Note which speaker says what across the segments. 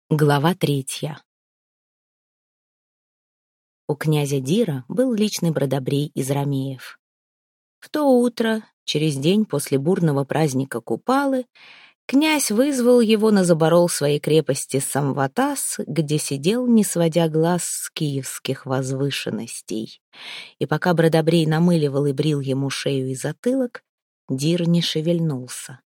Speaker 1: Глава 3. У князя Дира был личный бродобрей из ромеев. В то утро, через день после бурного праздника Купалы, князь вызвал его на заборол своей крепости Самватас, где сидел, не сводя глаз с киевских возвышенностей. И пока бродобрей намыливал и брил ему шею и затылок, Дир не шевельнулся.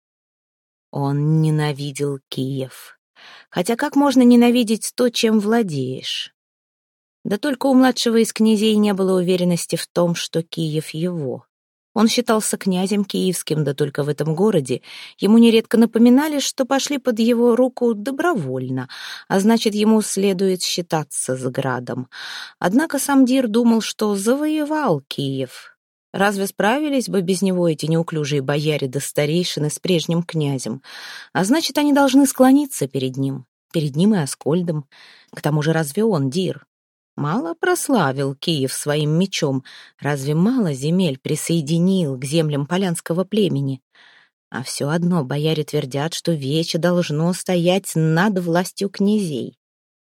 Speaker 1: Он ненавидел Киев. Хотя как можно ненавидеть то, чем владеешь? Да только у младшего из князей не было уверенности в том, что Киев его. Он считался князем киевским, да только в этом городе ему нередко напоминали, что пошли под его руку добровольно, а значит, ему следует считаться с градом. Однако сам Дир думал, что завоевал Киев. Разве справились бы без него эти неуклюжие бояре да старейшины с прежним князем? А значит, они должны склониться перед ним и Аскольдом. К тому же разве он, Дир, мало прославил Киев своим мечом? Разве мало земель присоединил к землям полянского племени? А все одно бояре твердят, что Вече должно стоять над властью князей.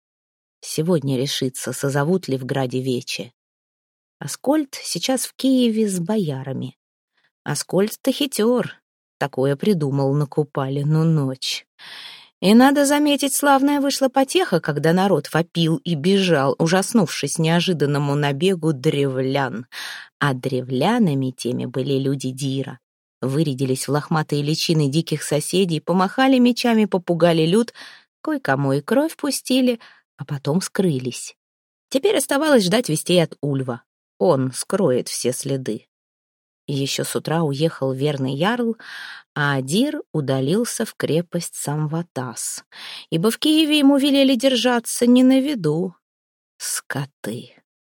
Speaker 1: Сегодня решится, созовут ли в граде Вече. Аскольд сейчас в Киеве с боярами. Аскольд-то хитер, такое придумал на Купале, но ночь. И, надо заметить, славная вышла потеха, когда народ вопил и бежал, ужаснувшись неожиданному набегу древлян. А древлянами теми были люди Дира. Вырядились в лохматые личины диких соседей, помахали мечами, попугали люд, кое-кому и кровь пустили, а потом скрылись. Теперь оставалось ждать вестей от Ульва. Он скроет все следы. Еще с утра уехал верный ярл, а Дир удалился в крепость Самватас, ибо в Киеве ему велели держаться не на виду. Скоты.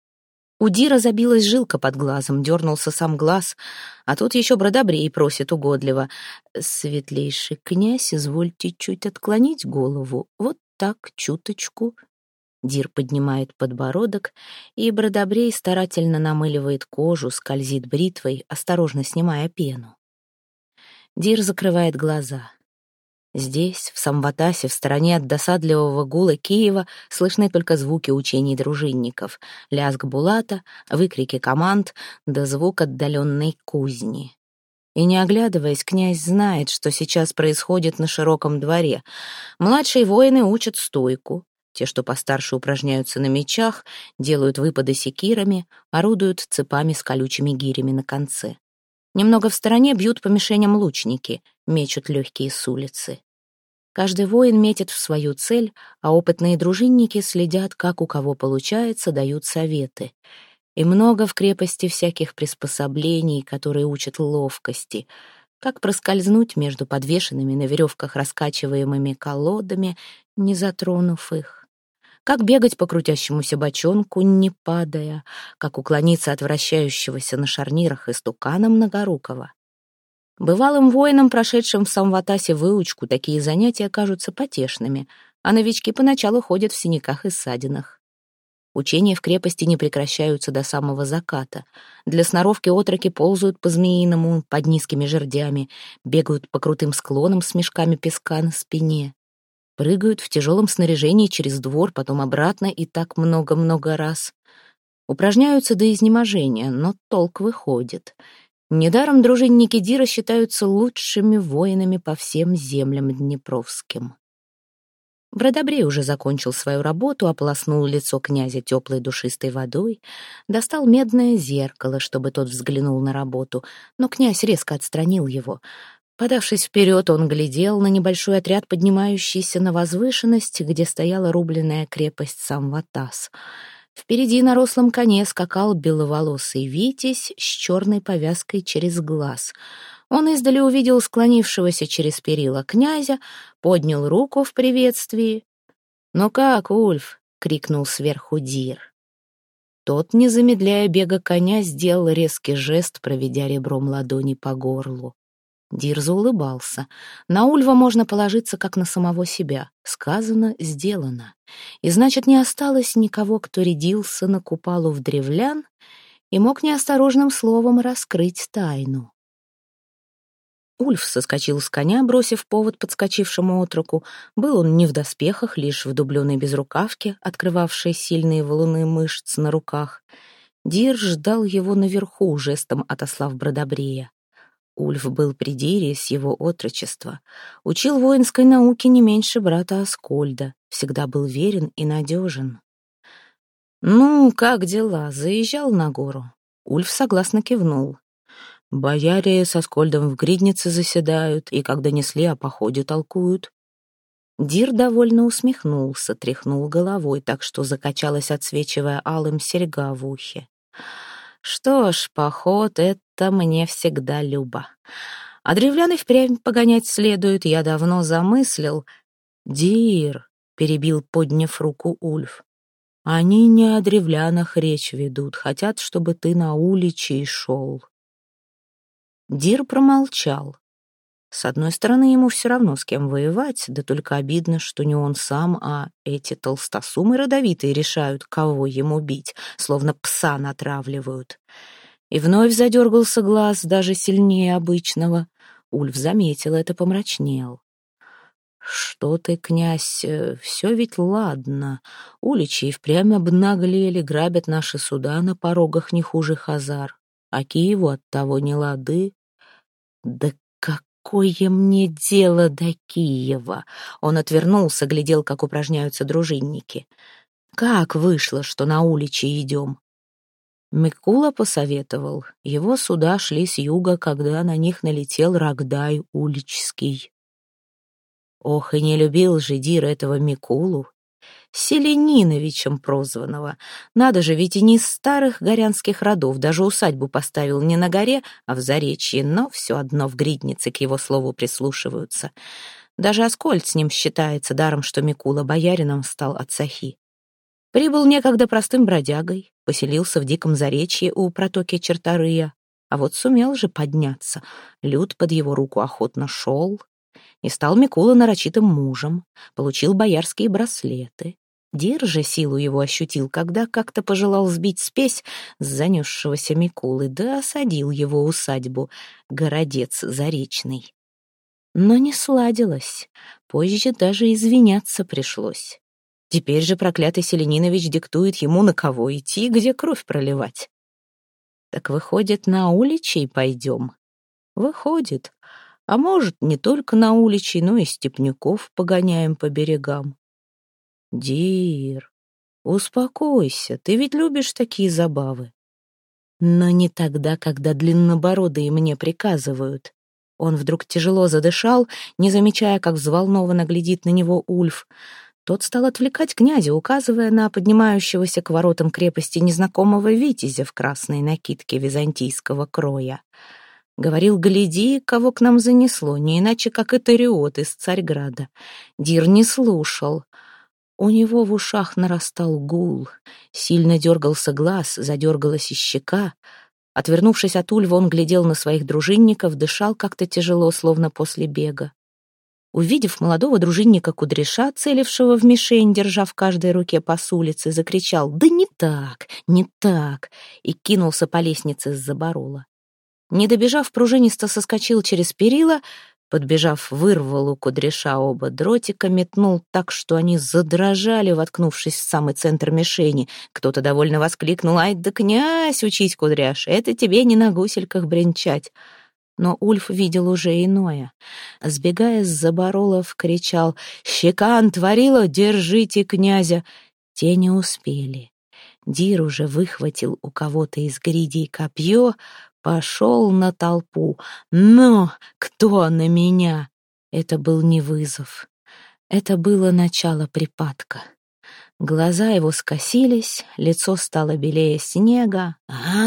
Speaker 1: У Дира забилась жилка под глазом, дернулся сам глаз, а тут еще бродобрей просит угодливо: «Светлейший князь, извольте чуть отклонить голову, вот так, чуточку». Дир поднимает подбородок, и бродобрей старательно намыливает кожу, скользит бритвой, осторожно снимая пену. Дир закрывает глаза. Здесь, в Самватасе, в стороне от досадливого гула Киева, слышны только звуки учений дружинников, лязг булата, выкрики команд да звук отдаленной кузни. И не оглядываясь, князь знает, что сейчас происходит на широком дворе. Младшие воины учат стойку. Те, что постарше, упражняются на мечах, делают выпады секирами, орудуют цепами с колючими гирями на конце. Немного в стороне бьют по мишеням лучники, мечут легкие с улицы. Каждый воин метит в свою цель, а опытные дружинники следят, как у кого получается, дают советы. И много в крепости всяких приспособлений, которые учат ловкости, как проскользнуть между подвешенными на веревках раскачиваемыми колодами, не затронув их. Как бегать по крутящемуся бочонку, не падая, как уклониться от вращающегося на шарнирах истукана многорукого. Бывалым воинам, прошедшим в Самватасе выучку, такие занятия кажутся потешными, а новички поначалу ходят в синяках и ссадинах. Учения в крепости не прекращаются до самого заката. Для сноровки отроки ползают по-змеиному под низкими жердями, бегают по крутым склонам с мешками песка на спине. Прыгают в тяжелом снаряжении через двор, потом обратно, и так много-много раз. Упражняются до изнеможения, но толк выходит. Недаром дружинники Дира считаются лучшими воинами по всем землям днепровским. Бродобрей уже закончил свою работу, ополоснул лицо князя теплой душистой водой, достал медное зеркало, чтобы тот взглянул на работу, но князь резко отстранил его. Подавшись вперед, он глядел на небольшой отряд, поднимающийся на возвышенность, где стояла рубленная крепость Самватас. Впереди на рослом коне скакал беловолосый витязь с черной повязкой через глаз. Он издали увидел склонившегося через перила князя, поднял руку в приветствии. «Ну как, Ульф?» — крикнул сверху Дир. Тот, не замедляя бега коня, сделал резкий жест, проведя ребром ладони по горлу. Дир заулыбался. На Ульва можно положиться как на самого себя. Сказано, сделано. И значит, не осталось никого, кто рядился на Купалу в древлян и мог неосторожным словом раскрыть тайну. Ульф соскочил с коня, бросив повод подскочившему отроку. Был он не в доспехах, лишь в дубленой безрукавке, открывавшей сильные валуны мышц на руках. Дир ждал его наверху, жестом отослав Бродобрея. Ульф был при Дире с его отрочества. Учил воинской науке не меньше брата Аскольда. Всегда был верен и надежен. «Ну, как дела? Заезжал на гору?» Ульф согласно кивнул. «Бояре со Аскольдом в гриднице заседают, и когда несли, о походе толкуют». Дир довольно усмехнулся, тряхнул головой, так что закачалась, отсвечивая алым, серьга в ухе. «Что ж, поход — это мне всегда любо. А древлян и впрямь погонять следует, я давно замыслил». «Дир», — перебил, подняв руку Ульф, — «они не о древлянах речь ведут, хотят, чтобы ты на уличей шел». Дир промолчал. С одной стороны, ему все равно с кем воевать, да только обидно, что не он сам, а эти толстосумы родовитые решают, кого ему бить, словно пса натравливают. И вновь задергался глаз, даже сильнее обычного. Ульф заметил это, помрачнел. «Что ты, князь, все ведь ладно. Уличи впрямь обнаглели, грабят наши суда на порогах не хуже хазар, а Киеву оттого не лады». «Да какое мне дело до Киева?» Он отвернулся, глядел, как упражняются дружинники. «Как вышло, что на уличи идем?» Микула посоветовал. Его суда шли с юга, когда на них налетел Рогдай Уличский. Ох, и не любил же Дир этого Микулу, Селениновичем прозванного. Надо же, ведь и не из старых горянских родов, даже усадьбу поставил не на горе, а в Заречье, но все одно в гриднице к его слову прислушиваются. Даже Аскольд с ним считается, даром, что Микула боярином стал от Сахи. Прибыл некогда простым бродягой, поселился в диком Заречье у протоки Черторыя, а вот сумел же подняться, люд под его руку охотно шел, и стал Микула нарочитым мужем, получил боярские браслеты. Дир же силу его ощутил, когда как-то пожелал сбить спесь с занесшегося Микулы, да осадил его усадьбу, городец Заречный. Но не сладилось, позже даже извиняться пришлось. Теперь же проклятый Селенинович диктует ему, на кого идти, где кровь проливать. Так выходит, на уличей пойдем? Выходит. А может, не только на уличей, но и степняков погоняем по берегам. Дир, успокойся, ты ведь любишь такие забавы. Но не тогда, когда длиннобородые мне приказывают. Он вдруг тяжело задышал, не замечая, как взволнованно глядит на него Ульф. Тот стал отвлекать князя, указывая на поднимающегося к воротам крепости незнакомого витязя в красной накидке византийского кроя. Говорил: «Гляди, кого к нам занесло, не иначе, как Итариот из Царьграда». Дир не слушал. У него в ушах нарастал гул. Сильно дергался глаз, задергалась и щека. Отвернувшись от Ульва, он глядел на своих дружинников, дышал как-то тяжело, словно после бега. Увидев молодого дружинника Кудряша, целившего в мишень, держа в каждой руке по улице, закричал: «Да не так, не так!» и кинулся по лестнице с заборола. Не добежав, пружинисто соскочил через перила, подбежав, вырвал у Кудряша оба дротика, метнул так, что они задрожали, воткнувшись в самый центр мишени. Кто-то довольно воскликнул: «Ай да князь, учись, Кудряш, это тебе не на гусельках бренчать». Но Ульф видел уже иное. Сбегая с заборолов, кричал: «Щекан, Творила, держите князя!» Те не успели. Дир уже выхватил у кого-то из гридей копье, пошел на толпу. «Ну, кто на меня?» Это был не вызов. Это было начало припадка. Глаза его скосились, лицо стало белее снега.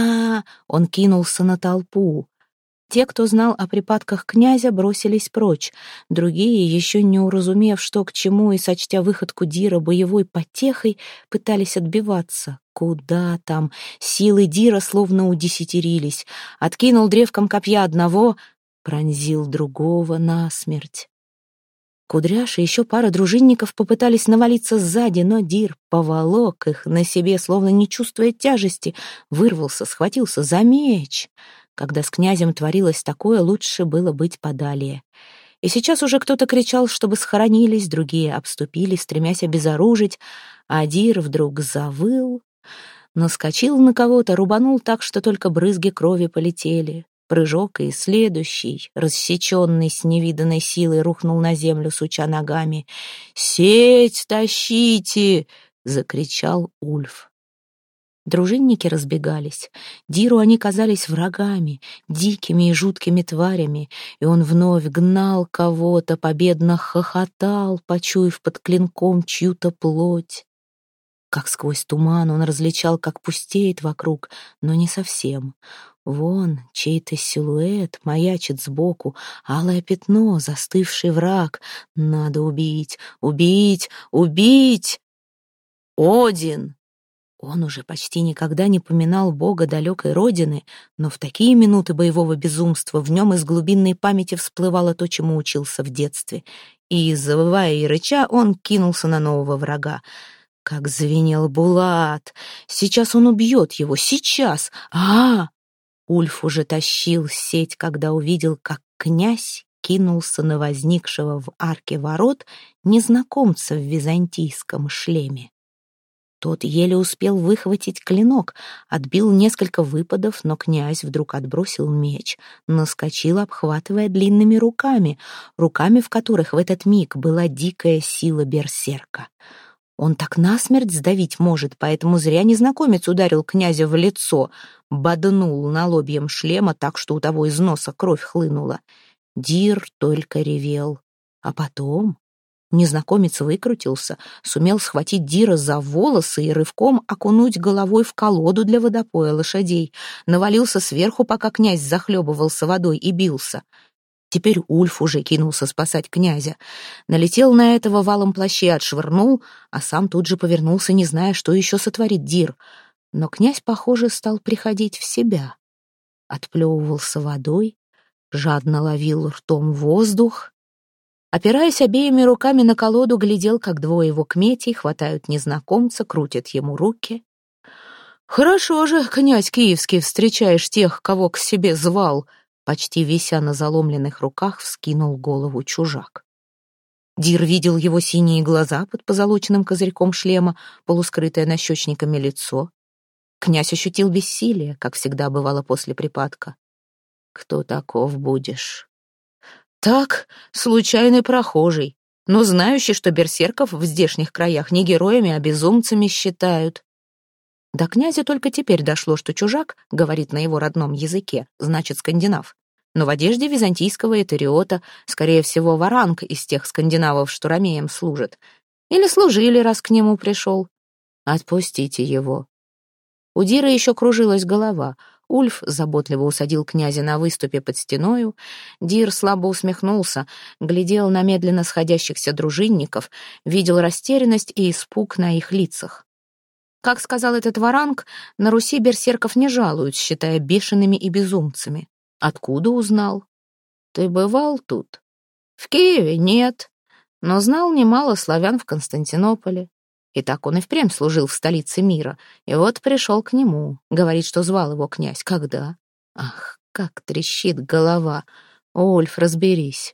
Speaker 1: Он кинулся на толпу. Те, кто знал о припадках князя, бросились прочь. Другие, еще не уразумев, что к чему, и сочтя выходку Дира боевой потехой, пытались отбиваться. Куда там? Силы Дира словно удесятерились. Откинул древком копья одного, пронзил другого насмерть. Кудряш и еще пара дружинников попытались навалиться сзади, но Дир поволок их на себе, словно не чувствуя тяжести, вырвался, схватился за меч. Когда с князем творилось такое, лучше было быть подалее. И сейчас уже кто-то кричал, чтобы схоронились, другие обступили, стремясь обезоружить, а Дир вдруг завыл, наскочил на кого-то, рубанул так, что только брызги крови полетели. Прыжок и следующий, рассеченный с невиданной силой, рухнул на землю, суча ногами. «Сеть тащите!» — закричал Ульф. Дружинники разбегались. Диру они казались врагами, дикими и жуткими тварями, и он вновь гнал кого-то, победно хохотал, почуяв под клинком чью-то плоть. Как сквозь туман он различал, как пустеет вокруг, но не совсем. Вон чей-то силуэт маячит сбоку, алое пятно, застывший враг. Надо убить, убить, убить! Один! Он уже почти никогда не поминал бога далекой родины, но в такие минуты боевого безумства в нем из глубинной памяти всплывало то, чему учился в детстве. И, завывая и рыча, он кинулся на нового врага. Как звенел Булат! Сейчас он убьет его, сейчас! Ульф уже тащил сеть, когда увидел, как князь кинулся на возникшего в арке ворот незнакомца в византийском шлеме. Тот еле успел выхватить клинок, отбил несколько выпадов, но князь вдруг отбросил меч, наскочил, обхватывая длинными руками, в которых в этот миг была дикая сила берсерка. Он так насмерть сдавить может, поэтому зря незнакомец ударил князя в лицо, боднул налобьем шлема так, что у того из носа кровь хлынула. Дир только ревел. А потом незнакомец выкрутился, сумел схватить Дира за волосы и рывком окунуть головой в колоду для водопоя лошадей, навалился сверху, пока князь захлебывался водой и бился. Теперь Ульф уже кинулся спасать князя. Налетел на этого валом плаща, отшвырнул, а сам тут же повернулся, не зная, что еще сотворит Дир. Но князь, похоже, стал приходить в себя. Отплевывался водой, жадно ловил ртом воздух. Опираясь обеими руками на колоду, глядел, как двое его кметей хватают незнакомца, крутят ему руки. «Хорошо же, князь Киевский, встречаешь тех, кого к себе звал!» Почти вися на заломленных руках, вскинул голову чужак. Дир видел его синие глаза под позолоченным козырьком шлема, полускрытое нащечниками лицо. Князь ощутил бессилие, как всегда бывало после припадка. «Кто таков будешь?» «Так, случайный прохожий, но знающий, что берсерков в здешних краях не героями, а безумцами считают». До князя только теперь дошло, что чужак говорит на его родном языке, значит, скандинав. Но в одежде византийского этериота, скорее всего, варанг из тех скандинавов, что ромеям служат. Или служили, раз к нему пришел. Отпустите его. У Дира еще кружилась голова. Ульф заботливо усадил князя на выступе под стеною. Дир слабо усмехнулся, глядел на медленно сходящихся дружинников, видел растерянность и испуг на их лицах. Как сказал этот варанг, на Руси берсерков не жалуют, считая бешеными и безумцами. Откуда узнал? Ты бывал тут? В Киеве нет, но знал немало славян в Константинополе. И так он и впрямь служил в столице мира. И вот пришел к нему. Говорит, что звал его князь. Когда? Ах, как трещит голова. Ульф, разберись.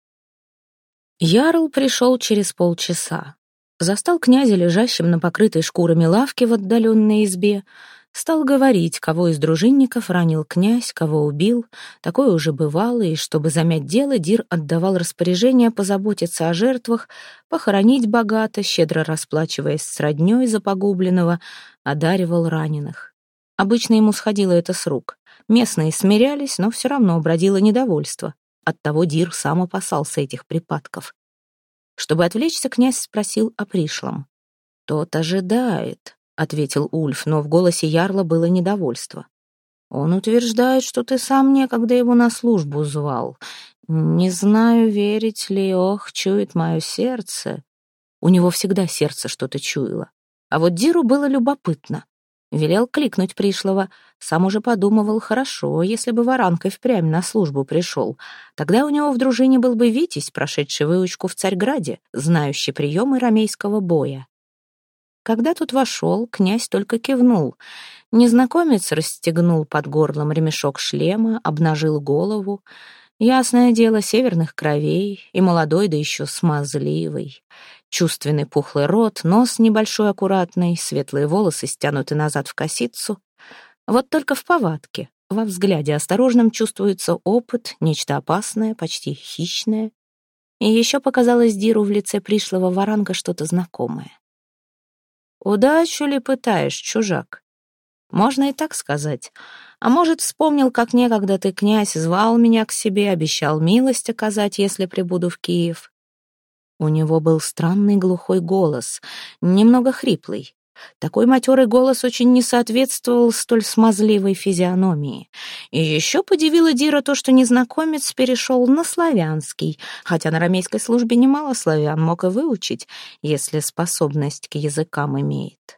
Speaker 1: Ярл пришел через полчаса. Застал князя лежащим на покрытой шкурами лавке в отдаленной избе. Стал говорить, кого из дружинников ранил князь, кого убил. Такое уже бывало, и чтобы замять дело, Дир отдавал распоряжение позаботиться о жертвах, похоронить богато, щедро расплачиваясь с роднёй за погубленного, одаривал раненых. Обычно ему сходило это с рук. Местные смирялись, но все равно бродило недовольство. Оттого Дир сам опасался этих припадков. Чтобы отвлечься, князь спросил о пришлом. «Тот ожидает», — ответил Ульф, но в голосе ярла было недовольство. «Он утверждает, что ты сам некогда его на службу звал. Не знаю, верить ли, ох, чует мое сердце». У него всегда сердце что-то чуяло. А вот Диру было любопытно. Велел кликнуть пришлого. Сам уже подумывал, хорошо, если бы варанг и впрямь на службу пришел. Тогда у него в дружине был бы Витязь, прошедший выучку в Царьграде, знающий приемы ромейского боя. Когда тут вошел, князь только кивнул. Незнакомец расстегнул под горлом ремешок шлема, обнажил голову. Ясное дело, северных кровей, и молодой, да еще смазливый. Чувственный пухлый рот, нос небольшой аккуратный, светлые волосы стянуты назад в косицу. Вот только в повадке, во взгляде осторожном чувствуется опыт, нечто опасное, почти хищное. И еще показалось Диру в лице пришлого варанга что-то знакомое. «Удачу ли пытаешь, чужак?» Можно и так сказать. А может, вспомнил, как некогда ты, князь, звал меня к себе, обещал милость оказать, если прибуду в Киев. У него был странный глухой голос, немного хриплый. Такой матерый голос очень не соответствовал столь смазливой физиономии. И еще подивило Дира то, что незнакомец перешел на славянский, хотя на рамейской службе немало славян мог и выучить, если способность к языкам имеет.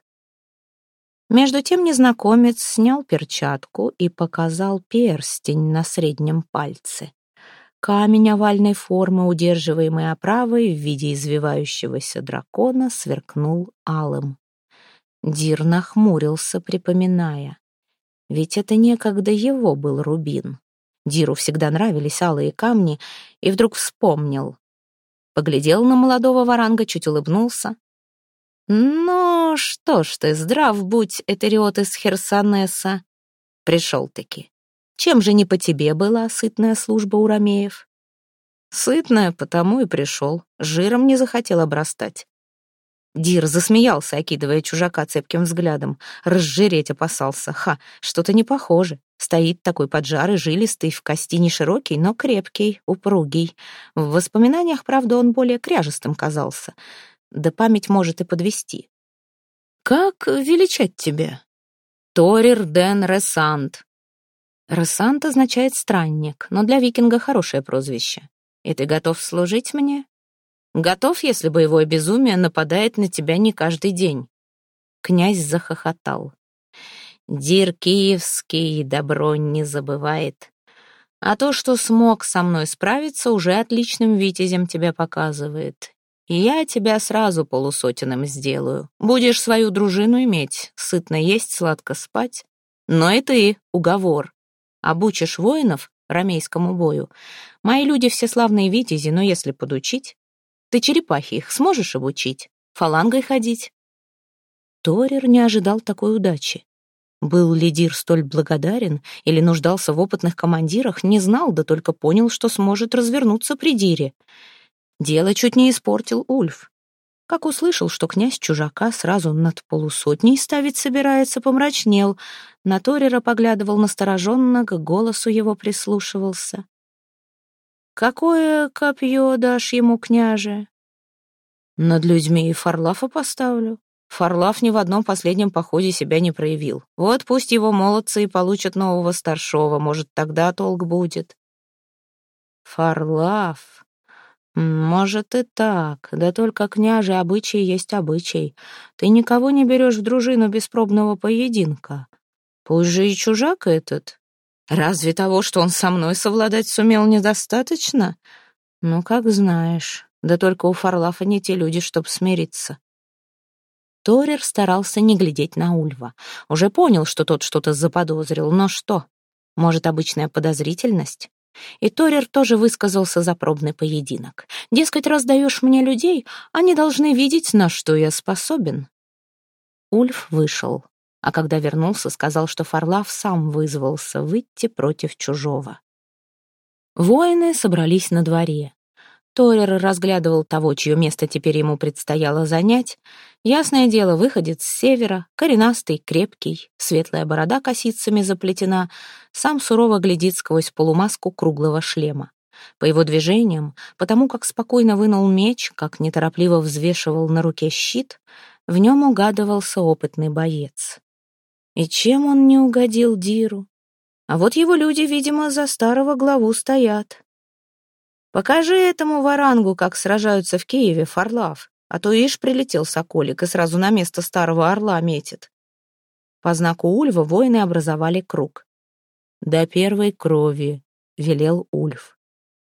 Speaker 1: Между тем незнакомец снял перчатку и показал перстень на среднем пальце. Камень овальной формы, удерживаемый оправой в виде извивающегося дракона, сверкнул алым. Дир нахмурился, припоминая. Ведь это некогда его был рубин. Диру всегда нравились алые камни, и вдруг вспомнил. Поглядел на молодого варанга, чуть улыбнулся. «Ну, что ж ты, здрав будь, Этериот из Херсонеса. Пришел-таки. Чем же не по тебе была сытная служба у ромеев?» «Сытная, потому и пришел. Жиром не захотел обрастать». Дир засмеялся, окидывая чужака цепким взглядом. Разжиреть опасался. Что-то не похоже. Стоит такой поджарый, жилистый, в кости не широкий, но крепкий, упругий. В воспоминаниях, правда, он более кряжестым казался. Да память может и подвести. «Как величать тебя?» «Торир ден Ресант». «Ресант» означает «странник», но для викинга хорошее прозвище. «И ты готов служить мне?» «Готов, если боевое безумие нападает на тебя не каждый день». Князь захохотал. «Дир киевский добро не забывает. А то, что смог со мной справиться, уже отличным витязем тебя показывает. И я тебя сразу полусотенным сделаю. Будешь свою дружину иметь, сытно есть, сладко спать. Но и ты, уговор. Обучишь воинов ромейскому бою. Мои люди все славные витязи, но если подучить, ты черепахи их сможешь обучить, фалангой ходить?» Торир не ожидал такой удачи. Был ли Дир столь благодарен или нуждался в опытных командирах, не знал, да только понял, что сможет развернуться при Дире. Дело чуть не испортил Ульф. Как услышал, что князь чужака сразу над полусотней ставить собирается, помрачнел. На Торира поглядывал настороженно, к голосу его прислушивался. «Какое копье дашь ему, княже?» «Над людьми и Фарлафа поставлю. Фарлаф ни в одном последнем походе себя не проявил. Вот пусть его молодцы и получат нового старшего, может, тогда толк будет». «Фарлаф? Может и так, да только, княже, обычай есть обычай. Ты никого не берешь в дружину без пробного поединка. Пусть же и чужак этот. Разве того, что он со мной совладать сумел, недостаточно? Ну, как знаешь, да только у Фарлафа не те люди, чтоб смириться». Торир старался не глядеть на Ульва. Уже понял, что тот что-то заподозрил, но что? Может, обычная подозрительность? И Торир тоже высказался за пробный поединок. Дескать, раз даешь мне людей, они должны видеть, на что я способен. Ульф вышел, а когда вернулся, сказал, что Фарлаф сам вызвался выйти против чужого. Воины собрались на дворе. Торир разглядывал того, чье место теперь ему предстояло занять. Ясное дело, выходец с севера, коренастый, крепкий, светлая борода косицами заплетена, сам сурово глядит сквозь полумаску круглого шлема. По его движениям, потому как спокойно вынул меч, как неторопливо взвешивал на руке щит, в нем угадывался опытный боец. И чем он не угодил Диру? А вот его люди, видимо, за старого главу стоят. «Покажи этому варангу, как сражаются в Киеве, Фарлаф, а то ишь прилетел соколик и сразу на место старого орла метит». По знаку Ульва воины образовали круг. «До первой крови», — велел Ульф.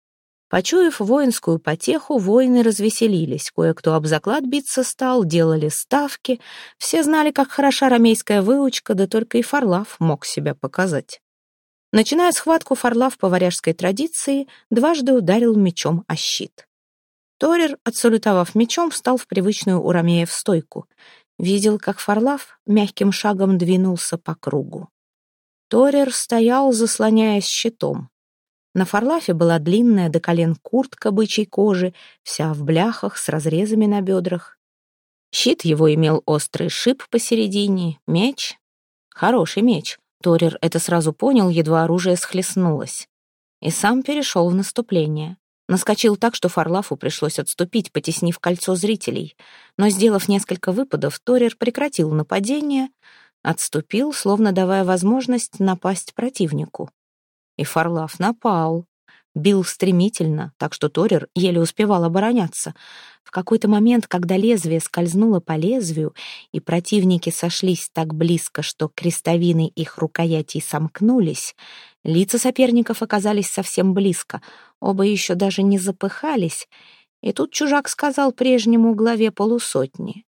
Speaker 1: Почуяв воинскую потеху, воины развеселились. Кое-кто об заклад биться стал, делали ставки. Все знали, как хороша ромейская выучка, да только и Фарлав мог себя показать. Начиная схватку, Фарлав по варяжской традиции дважды ударил мечом о щит. Торер, отсалютовав мечом, встал в привычную у ромеев стойку. Видел, как Фарлав мягким шагом двинулся по кругу. Торер стоял, заслоняясь щитом. На Фарлафе была длинная до колен куртка бычьей кожи, вся в бляхах с разрезами на бедрах. Щит его имел острый шип посередине, меч. Хороший меч. Торер это сразу понял, едва оружие схлестнулось. И сам перешел в наступление. Наскочил так, что Фарлафу пришлось отступить, потеснив кольцо зрителей. Но, сделав несколько выпадов, Торер прекратил нападение, отступил, словно давая возможность напасть противнику. И Фарлав напал. Бил стремительно, так что Торер еле успевал обороняться. В какой-то момент, когда лезвие скользнуло по лезвию, и противники сошлись так близко, что крестовины их рукоятей сомкнулись, лица соперников оказались совсем близко, оба еще даже не запыхались, и тут чужак сказал прежнему главе полусотни: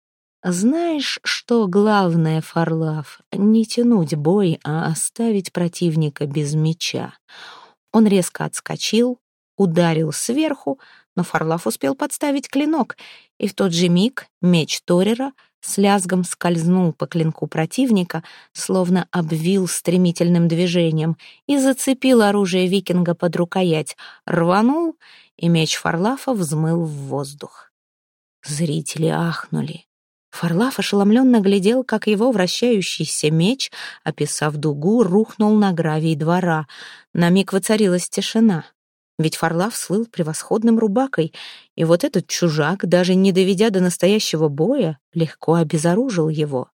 Speaker 1: «Знаешь, что главное, Фарлав? Не тянуть бой, а оставить противника без меча». Он резко отскочил, ударил сверху, но Фарлав успел подставить клинок, и в тот же миг меч Торера с лязгом скользнул по клинку противника, словно обвил стремительным движением и зацепил оружие викинга под рукоять, рванул, и меч Фарлафа взмыл в воздух. Зрители ахнули. Фарлав ошеломленно глядел, как его вращающийся меч, описав дугу, рухнул на гравий двора. На миг воцарилась тишина. Ведь Фарлав слыл превосходным рубакой, и вот этот чужак, даже не доведя до настоящего боя, легко обезоружил его.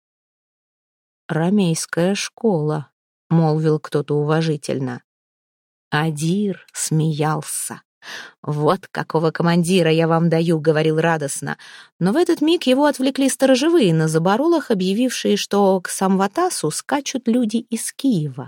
Speaker 1: «Ромейская школа», — молвил кто-то уважительно. Адир смеялся. «Вот какого командира я вам даю», — говорил радостно. Но в этот миг его отвлекли сторожевые на заборолах, объявившие, что к Самватасу скачут люди из Киева.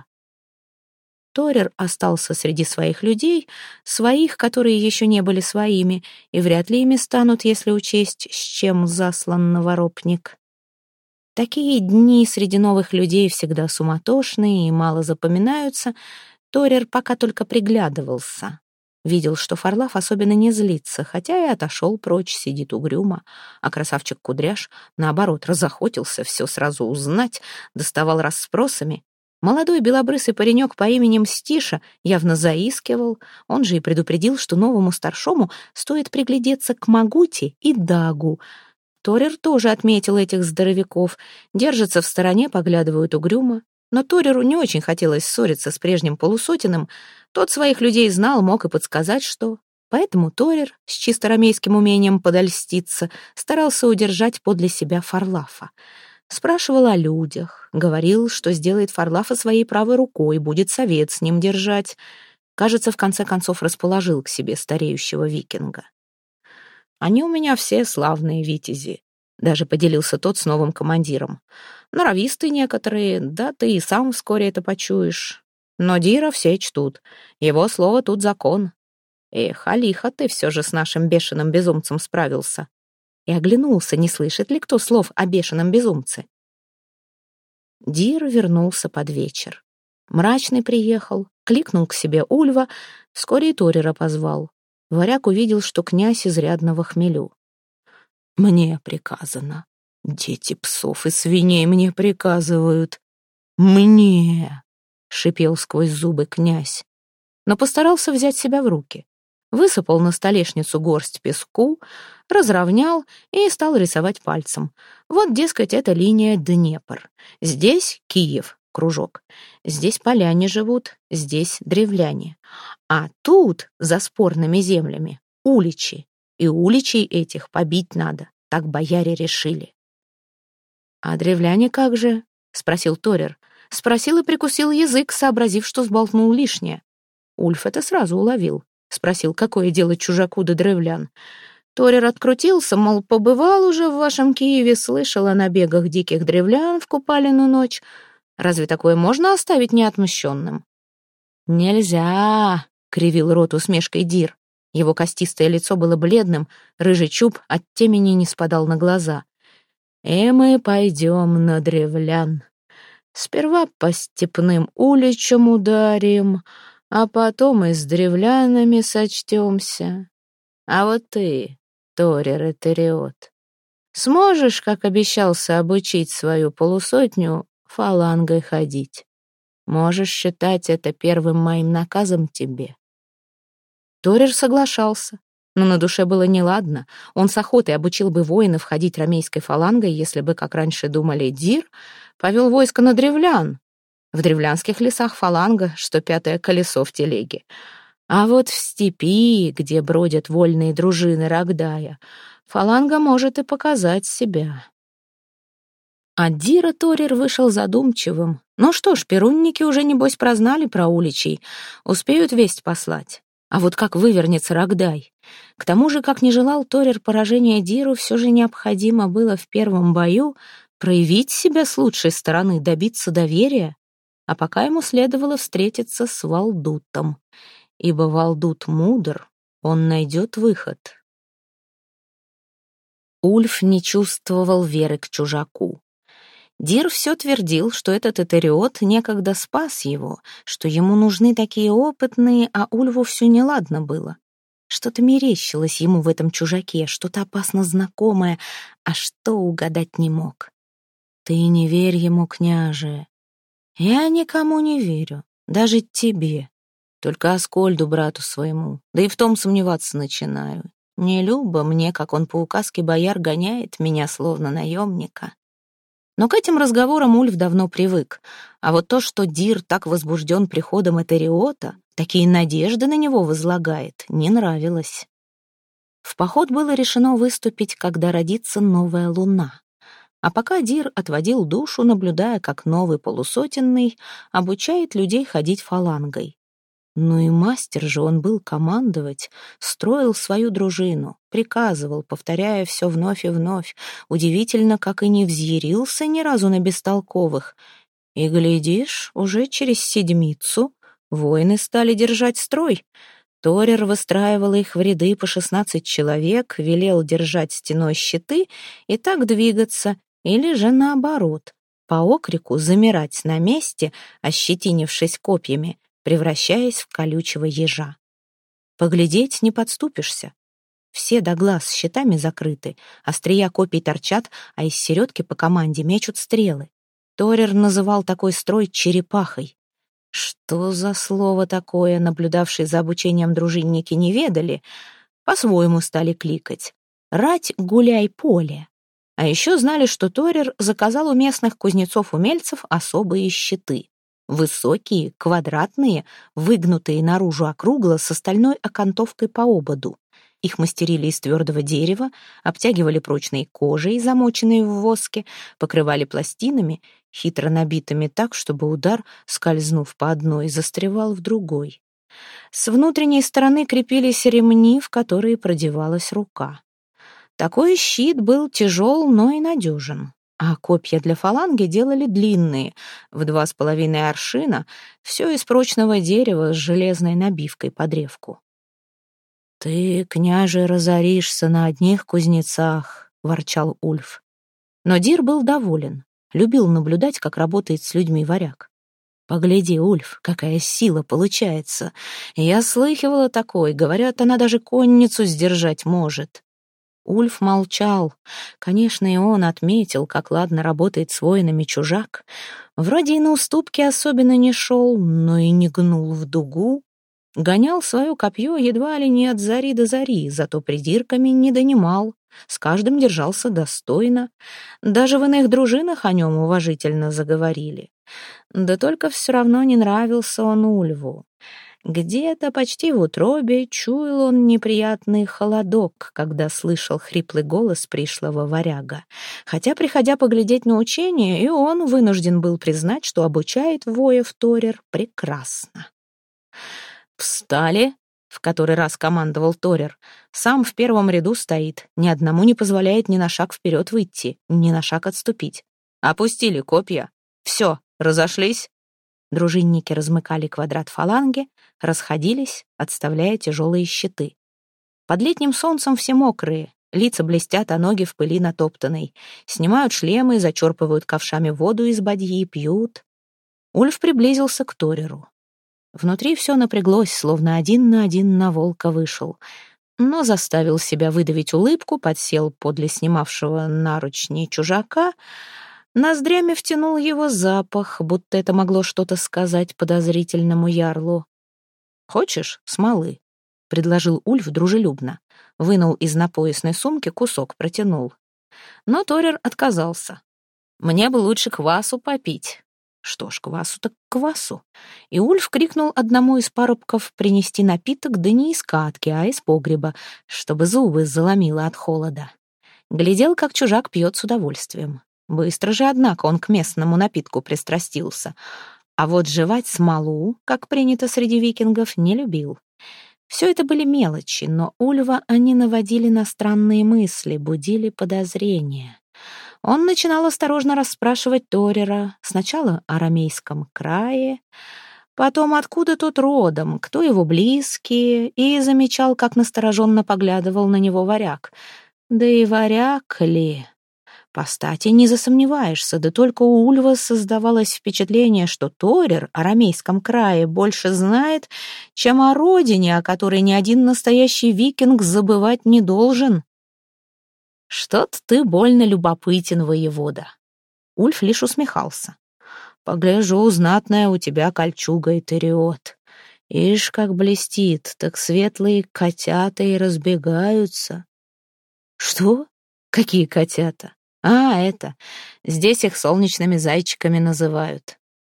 Speaker 1: Торер остался среди своих людей, своих, которые еще не были своими, и вряд ли ими станут, если учесть, с чем заслан новоропник. Такие дни среди новых людей всегда суматошные и мало запоминаются. Торер пока только приглядывался. Видел, что Фарлав особенно не злится, хотя и отошел прочь, сидит угрюмо, а красавчик Кудряш, наоборот, разохотился все сразу узнать, доставал расспросами. Молодой белобрысый паренек по имени Мстиша явно заискивал, он же и предупредил, что новому старшому стоит приглядеться к Магуте и Дагу. Торер тоже отметил этих здоровяков, держатся в стороне, поглядывают угрюмо. Но Тореру не очень хотелось ссориться с прежним полусотенным. Тот своих людей знал, мог и подсказать, что. Поэтому Торер, с чисто ромейским умением подольститься, старался удержать подле себя Фарлафа. Спрашивал о людях, говорил, что сделает Фарлафа своей правой рукой, будет совет с ним держать. Кажется, в конце концов расположил к себе стареющего викинга. «Они у меня все славные витязи», — даже поделился тот с новым командиром. «Норовистые некоторые, да ты и сам вскоре это почуешь. Но Дира все чтут. Его слово тут закон. Эх, а лихо ты все же с нашим бешеным безумцем справился». И оглянулся, не слышит ли кто слов о бешеном безумце. Дир вернулся под вечер. Мрачный приехал, кликнул к себе Ульва, вскоре и Торера позвал. Варяг увидел, что князь изрядно во хмелю. «Мне приказано. Дети псов и свиней мне приказывают. Мне!» — шипел сквозь зубы князь. Но постарался взять себя в руки. Высыпал на столешницу горсть песку, разровнял и стал рисовать пальцем. Вот, дескать, это линия Днепр. Здесь Киев, кружок. Здесь поляне живут, здесь древляне. А тут, за спорными землями, уличи. И уличей этих побить надо. Так бояре решили. «А древляне как же?» — спросил Торер. Спросил и прикусил язык, сообразив, что сболтнул лишнее. Ульф это сразу уловил. Спросил, какое дело чужаку до древлян. Торер открутился, мол, побывал уже в вашем Киеве, слышал о набегах диких древлян в Купалину ночь. Разве такое можно оставить неотмщенным? «Нельзя», — кривил рот усмешкой Дир. Его костистое лицо было бледным, рыжий чуб от темени не спадал на глаза. «И мы пойдем на древлян. Сперва по степным уличам ударим, а потом и с древлянами сочтемся. А вот ты, Торер Этериот, сможешь, как обещался, обучить свою полусотню фалангой ходить? Можешь считать это первым моим наказом тебе». Торер соглашался, но на душе было неладно. Он с охотой обучил бы воинов ходить ромейской фалангой, если бы, как раньше думали, Дир повел войско на древлян. В древлянских лесах фаланга, что пятое колесо в телеге. А вот в степи, где бродят вольные дружины Рогдая, фаланга может и показать себя. От Дира Торер вышел задумчивым. Ну что ж, перунники уже, небось, прознали про уличей, успеют весть послать. А вот как вывернется Рогдай? К тому же, как не желал Торер поражения Диру, все же необходимо было в первом бою проявить себя с лучшей стороны, добиться доверия. А пока ему следовало встретиться с Валдутом, ибо Валдут мудр, он найдет выход. Ульф не чувствовал веры к чужаку. Дир все твердил, что этот Этериот некогда спас его, что ему нужны такие опытные, а Ульву все неладно было. Что-то мерещилось ему в этом чужаке, что-то опасно знакомое, а что угадать не мог. «Ты не верь ему, княже. Я никому не верю, даже тебе. Только Аскольду, брату своему, да и в том сомневаться начинаю. Не любо мне, как он по указке бояр гоняет меня, словно наемника». Но к этим разговорам Ульф давно привык, а вот то, что Дир так возбужден приходом Этериота, такие надежды на него возлагает, не нравилось. В поход было решено выступить, когда родится новая луна. А пока Дир отводил душу, наблюдая, как новый полусотенный обучает людей ходить фалангой. Ну и мастер же он был командовать, строил свою дружину, приказывал, повторяя все вновь и вновь. Удивительно, как и не взъярился ни разу на бестолковых. И, глядишь, уже через седмицу воины стали держать строй. Торер выстраивал их в ряды по 16 человек, велел держать стеной щиты и так двигаться, или же наоборот, по окрику замирать на месте, ощетинившись копьями, превращаясь в колючего ежа. Поглядеть не подступишься. Все до глаз щитами закрыты, острия копий торчат, а из середки по команде мечут стрелы. Торер называл такой строй черепахой. Что за слово такое, наблюдавшие за обучением дружинники не ведали, по-своему стали кликать. «Рать гуляй поле». А еще знали, что Торер заказал у местных кузнецов-умельцев особые щиты. Высокие, квадратные, выгнутые наружу округло с остальной окантовкой по ободу. Их мастерили из твердого дерева, обтягивали прочной кожей, замоченной в воске, покрывали пластинами, хитро набитыми так, чтобы удар, скользнув по одной, застревал в другой. С внутренней стороны крепились ремни, в которые продевалась рука. Такой щит был тяжел, но и надежен. А копья для фаланги делали длинные, в 2,5 аршина, все из прочного дерева с железной набивкой под древку. «Ты, княже, разоришься на одних кузнецах», — ворчал Ульф. Но Дир был доволен, любил наблюдать, как работает с людьми варяг. «Погляди, Ульф, какая сила получается! Я слыхивала такой, говорят, она даже конницу сдержать может». Ульф молчал. Конечно, и он отметил, как ладно работает с воинами чужак. Вроде и на уступки особенно не шел, но и не гнул в дугу. Гонял свое копье едва ли не от зари до зари, зато придирками не донимал. С каждым держался достойно. Даже в иных дружинах о нем уважительно заговорили. Да только все равно не нравился он Ульву. Где-то почти в утробе чуял он неприятный холодок, когда слышал хриплый голос пришлого варяга. Хотя, приходя поглядеть на учение, и он вынужден был признать, что обучает воев Торер прекрасно. «Встали!» — в который раз командовал Торер. Сам в первом ряду стоит, ни одному не позволяет ни на шаг вперед выйти, ни на шаг отступить. «Опустили копья. Все, разошлись?» Дружинники размыкали квадрат фаланги, расходились, отставляя тяжелые щиты. Под летним солнцем все мокрые, лица блестят, а ноги в пыли натоптанной. Снимают шлемы, зачерпывают ковшами воду из бадьи и пьют. Ульф приблизился к Тореру. Внутри все напряглось, словно один на волка вышел. Но заставил себя выдавить улыбку, подсел подле снимавшего наручни чужака, ноздрями втянул его запах, будто это могло что-то сказать подозрительному ярлу. «Хочешь смолы?» — предложил Ульф дружелюбно. Вынул из напоясной сумки кусок, протянул. Но Торер отказался. «Мне бы лучше квасу попить». Что ж, квасу так квасу. И Ульф крикнул одному из парубков принести напиток, да не из катки, а из погреба, чтобы зубы заломило от холода. Глядел, как чужак пьет с удовольствием. Быстро же, однако, он к местному напитку пристрастился. А вот жевать смолу, как принято среди викингов, не любил. Все это были мелочи, но Ульва они наводили на странные мысли, будили подозрения. Он начинал осторожно расспрашивать Торера, сначала о рамейском крае, потом откуда тот родом, кто его близкие, и замечал, как настороженно поглядывал на него варяг. Да и варяг ли? По стати не засомневаешься, да только у Ульва создавалось впечатление, что Торер о рамейском крае больше знает, чем о родине, о которой ни один настоящий викинг забывать не должен. «Что-то ты больно любопытен, воевода». Ульф лишь усмехался. «Погляжу, знатная у тебя кольчуга и териот. Ишь, как блестит, так светлые котята и разбегаются». «Что? Какие котята?» Это. Здесь их солнечными зайчиками называют».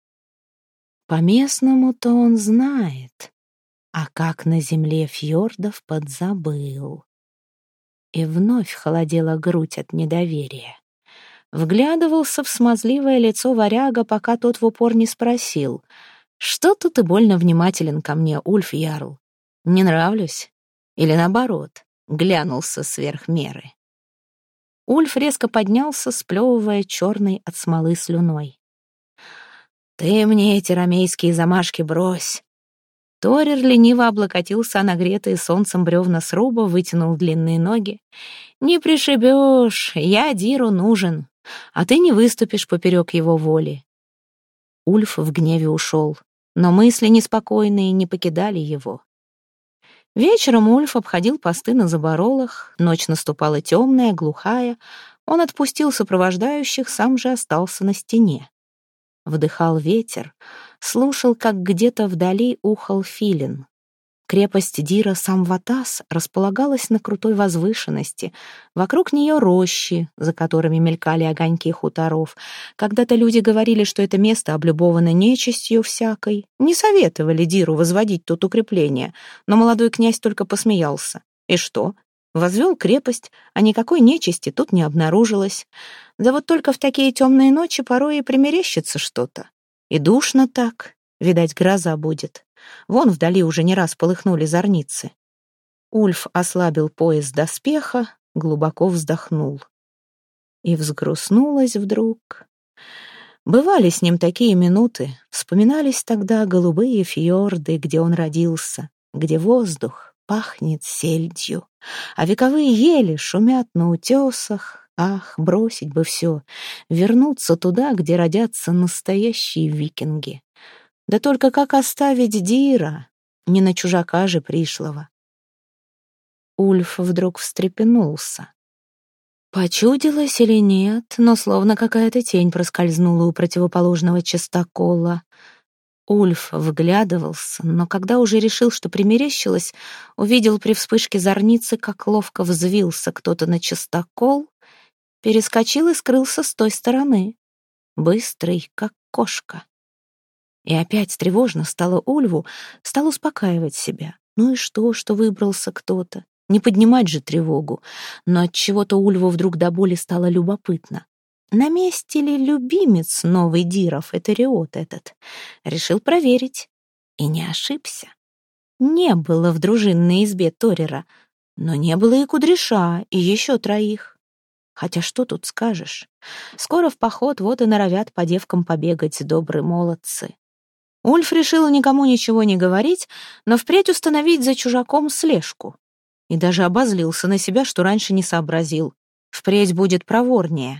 Speaker 1: По-местному-то он знает, а как на земле фьордов подзабыл. И вновь холодела грудь от недоверия. Вглядывался в смазливое лицо варяга, пока тот в упор не спросил: «Что-то ты больно внимателен ко мне, Ульф Ярл? Не нравлюсь? Или наоборот, глянулся сверх меры?» Ульф резко поднялся, сплевывая черной от смолы слюной. «Ты мне эти ромейские замашки брось!» Торер лениво облокотился о нагретые солнцем бревна сруба, вытянул длинные ноги. «Не пришибешь, я Диру нужен, а ты не выступишь поперек его воли». Ульф в гневе ушел, но мысли неспокойные не покидали его. Вечером Ульф обходил посты на заборолах, ночь наступала темная, глухая. Он отпустил сопровождающих, сам же остался на стене. Вдыхал ветер, слушал, как где-то вдали ухал филин. Крепость Дира Самватас располагалась на крутой возвышенности. Вокруг нее рощи, за которыми мелькали огоньки хуторов. Когда-то люди говорили, что это место облюбовано нечистью всякой. Не советовали Диру возводить тут укрепления, но молодой князь только посмеялся. И что? Возвел крепость, а никакой нечисти тут не обнаружилось. Да вот только в такие темные ночи порой и примерещится что-то. И душно так, видать, гроза будет. Вон вдали уже не раз полыхнули зорницы. Ульф ослабил пояс доспеха, глубоко вздохнул. И взгрустнулось вдруг. Бывали с ним такие минуты, вспоминались тогда голубые фьорды, где он родился, где воздух пахнет сельдью, а вековые ели шумят на утесах. Ах, бросить бы все, вернуться туда, где родятся настоящие викинги. Да только как оставить Дира? Не на чужака же пришлого. Ульф вдруг встрепенулся. Почудилось или нет, но словно какая-то тень проскользнула у противоположного частокола. Ульф вглядывался, но когда уже решил, что примерещилось, увидел при вспышке зорницы, как ловко взвился кто-то на частокол, перескочил и скрылся с той стороны, быстрый, как кошка. И опять тревожно стало Ульву, стал успокаивать себя. Ну и что выбрался кто-то? Не поднимать же тревогу. Но отчего-то Ульву вдруг до боли стало любопытно. На месте ли любимец новый Диров, этериот этот? Решил проверить. И не ошибся. Не было в дружинной избе Торера, но не было и Кудряша, и еще 3. Хотя что тут скажешь? Скоро в поход вот и норовят по девкам побегать добрые молодцы. Ульф решил никому ничего не говорить, но впредь установить за чужаком слежку. И даже обозлился на себя, что раньше не сообразил. Впредь будет проворнее.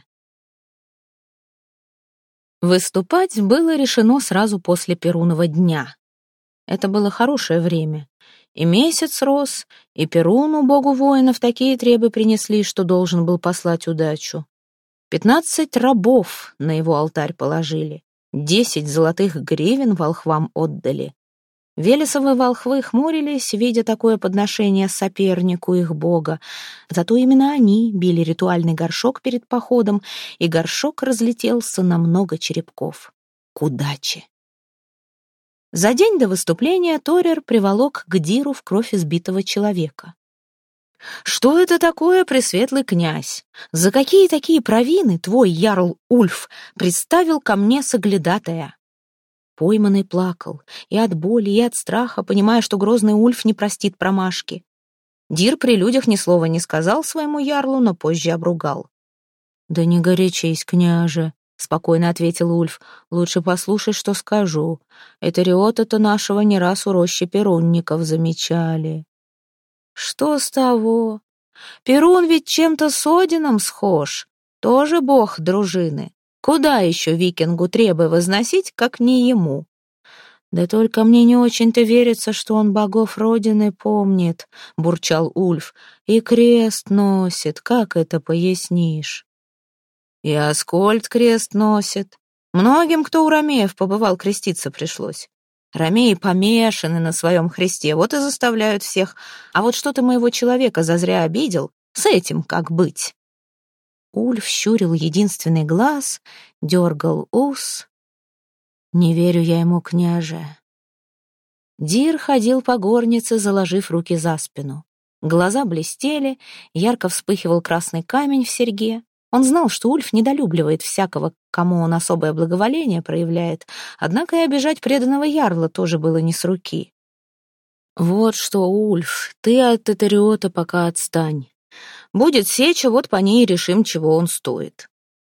Speaker 1: Выступать было решено сразу после Перунова дня. Это было хорошее время. И месяц рос, и Перуну, богу воинов, такие требы принесли, что должен был послать удачу. 15 рабов на его алтарь положили, 10 золотых гривен волхвам отдали. Велесовы волхвы хмурились, видя такое подношение сопернику их бога. Зато именно они били ритуальный горшок перед походом, и горшок разлетелся на много черепков. К удаче! За день до выступления Торер приволок к Диру в кровь избитого человека. «Что это такое, пресветлый князь? За какие такие провины твой ярл Ульф представил ко мне соглядатая?» Пойманный плакал и от боли, и от страха, понимая, что грозный Ульф не простит промашки. Дир при людях ни слова не сказал своему ярлу, но позже обругал. «Да не горячись, княже», — спокойно ответил Ульф. «Лучше послушай, что скажу. Это риота-то нашего не раз у рощи перунников замечали». «Что с того? Перун ведь чем-то с Одином схож, тоже бог дружины. Куда еще викингу требы возносить, как не ему?» «Да только мне не очень-то верится, что он богов Родины помнит», — бурчал Ульф. «И крест носит, как это пояснишь?» «И Аскольд крест носит. Многим, кто у ромеев побывал, креститься пришлось. Ромеи помешаны на своем Христе, вот и заставляют всех. А вот что ты моего человека зазря обидел, с этим как быть?» Ульф щурил единственный глаз, дергал ус. «Не верю я ему, княже». Дир ходил по горнице, заложив руки за спину. Глаза блестели, ярко вспыхивал красный камень в серьге. Он знал, что Ульф недолюбливает всякого, кому он особое благоволение проявляет, однако и обижать преданного ярла тоже было не с руки. «Вот что, Ульф, ты от Этериота пока отстань. Будет сеча, вот по ней и решим, чего он стоит».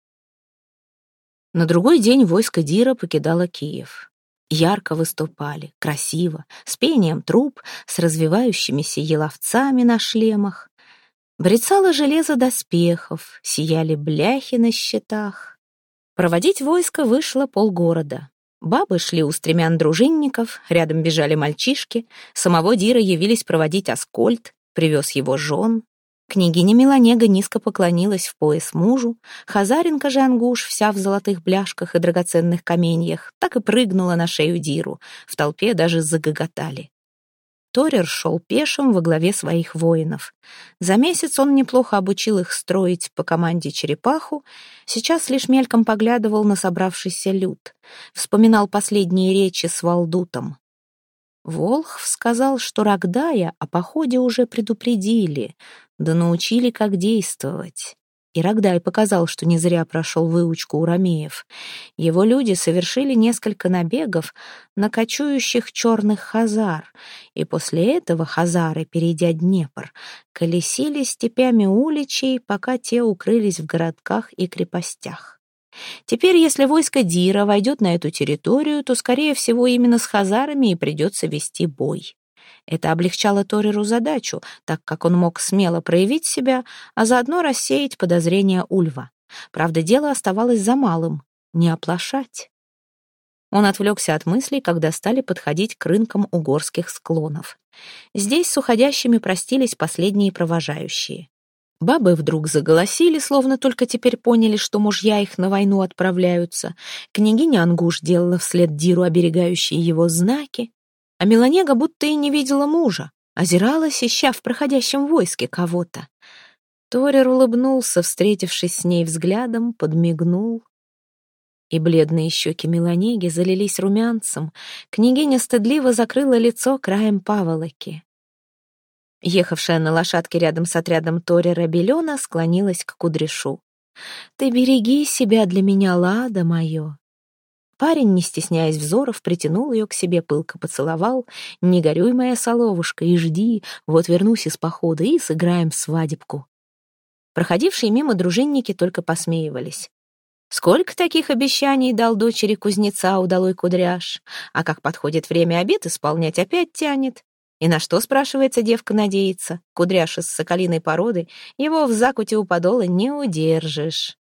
Speaker 1: На другой день войско Дира покидало Киев. Ярко выступали, красиво, с пением труб, с развивающимися еловцами на шлемах. Брецало железо доспехов, сияли бляхи на щитах. Проводить войско вышло полгорода. Бабы шли у стремян дружинников, рядом бежали мальчишки. Самого Дира явились проводить Аскольд, привез его жен. Княгиня Меланега низко поклонилась в пояс мужу. Хазаренка же Ангуш, вся в золотых бляшках и драгоценных каменьях, так и прыгнула на шею Диру. В толпе даже загоготали. Торер шел пешим во главе своих воинов. За месяц он неплохо обучил их строить по команде черепаху, сейчас лишь мельком поглядывал на собравшийся люд, вспоминал последние речи с Валдутом. Волхв сказал, что Рогдая о походе уже предупредили, да научили, как действовать. И Рогдай показал, что не зря прошел выучку у ромеев. Его люди совершили несколько набегов на кочующих черных хазар, и после этого хазары, перейдя Днепр, колесили степями уличей, пока те укрылись в городках и крепостях. Теперь, если войско Дира войдет на эту территорию, то, скорее всего, именно с хазарами и придется вести бой. Это облегчало Тореру задачу, так как он мог смело проявить себя, а заодно рассеять подозрения Ульва. Правда, дело оставалось за малым — не оплошать. Он отвлекся от мыслей, когда стали подходить к рынкам угорских склонов. Здесь с уходящими простились последние провожающие. Бабы вдруг заголосили, словно только теперь поняли, что мужья их на войну отправляются. Княгиня Ангуш делала вслед Диру оберегающие его знаки, а Меланега будто и не видела мужа, озиралась, ища в проходящем войске кого-то. Торер улыбнулся, встретившись с ней взглядом, подмигнул. И бледные щеки Меланеги залились румянцем. Княгиня стыдливо закрыла лицо краем паволоки. Ехавшая на лошадке рядом с отрядом Торера Белена склонилась к кудряшу. «Ты береги себя для меня, лада мое». Парень, не стесняясь взоров, притянул ее к себе, пылко поцеловал. «Не горюй, моя соловушка, и жди, вот вернусь из похода и сыграем свадебку». Проходившие мимо дружинники только посмеивались. Сколько таких обещаний дал дочери кузнеца удалой кудряш, а как подходит время обет исполнять, опять тянет. И на что, спрашивается, девка надеется? Кудряш из соколиной породы, его в закуте у подола не удержишь.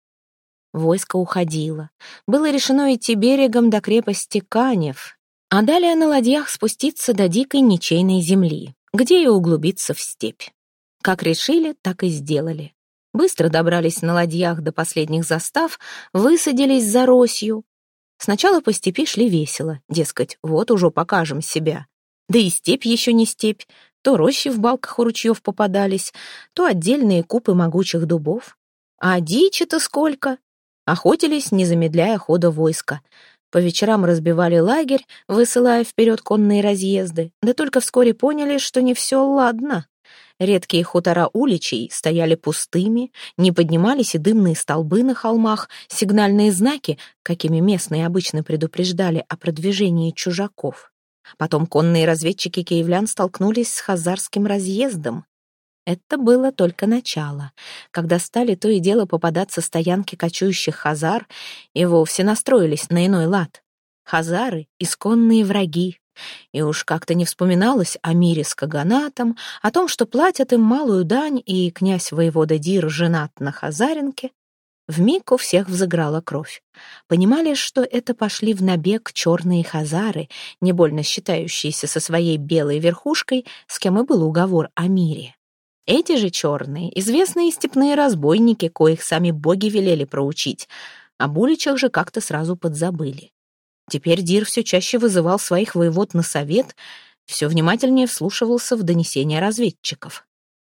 Speaker 1: Войско уходило. Было решено идти берегом до крепости Канев, а далее на ладьях спуститься до дикой ничейной земли, где и углубиться в степь. Как решили, так и сделали. Быстро добрались на ладьях до последних застав, высадились за росью. Сначала по степи шли весело, дескать, вот уже покажем себя. Да и степь еще не степь, то рощи в балках у ручьев попадались, то отдельные купы могучих дубов. А дичи-то сколько! Охотились, не замедляя хода войска. По вечерам разбивали лагерь, высылая вперед конные разъезды, да только вскоре поняли, что не все ладно. Редкие хутора уличей стояли пустыми, не поднимались и дымные столбы на холмах, сигнальные знаки, какими местные обычно предупреждали о продвижении чужаков. Потом конные разведчики киевлян столкнулись с хазарским разъездом. Это было только начало. Когда стали то и дело попадаться стоянки кочующих хазар, и вовсе настроились на иной лад. Хазары — исконные враги. И уж как-то не вспоминалось о мире с каганатом, о том, что платят им малую дань, и князь-воевода Дир женат на хазаренке. Вмиг у всех взыграла кровь. Понимали, что это пошли в набег черные хазары, не больно считающиеся со своей белой верхушкой, с кем и был уговор о мире. Эти же черные, известные степные разбойники, коих сами боги велели проучить, о буличах же как-то сразу подзабыли. Теперь Дир все чаще вызывал своих воевод на совет, все внимательнее вслушивался в донесения разведчиков.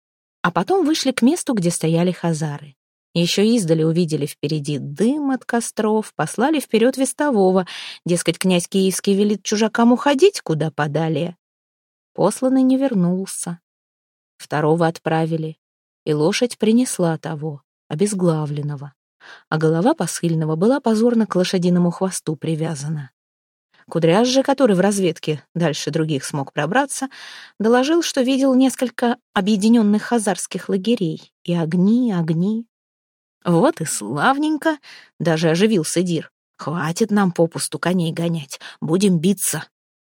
Speaker 1: А потом вышли к месту, где стояли хазары. Еще издали увидели впереди дым от костров, послали вперед вестового, дескать, князь Киевский велит чужакам уходить куда подалее. Посланный не вернулся. Второго отправили, и лошадь принесла того, обезглавленного, а голова посыльного была позорно к лошадиному хвосту привязана. Кудряш же, который в разведке дальше других смог пробраться, доложил, что видел несколько объединенных хазарских лагерей, и огни. Вот и славненько, даже оживился Дир. Хватит нам попусту коней гонять, будем биться.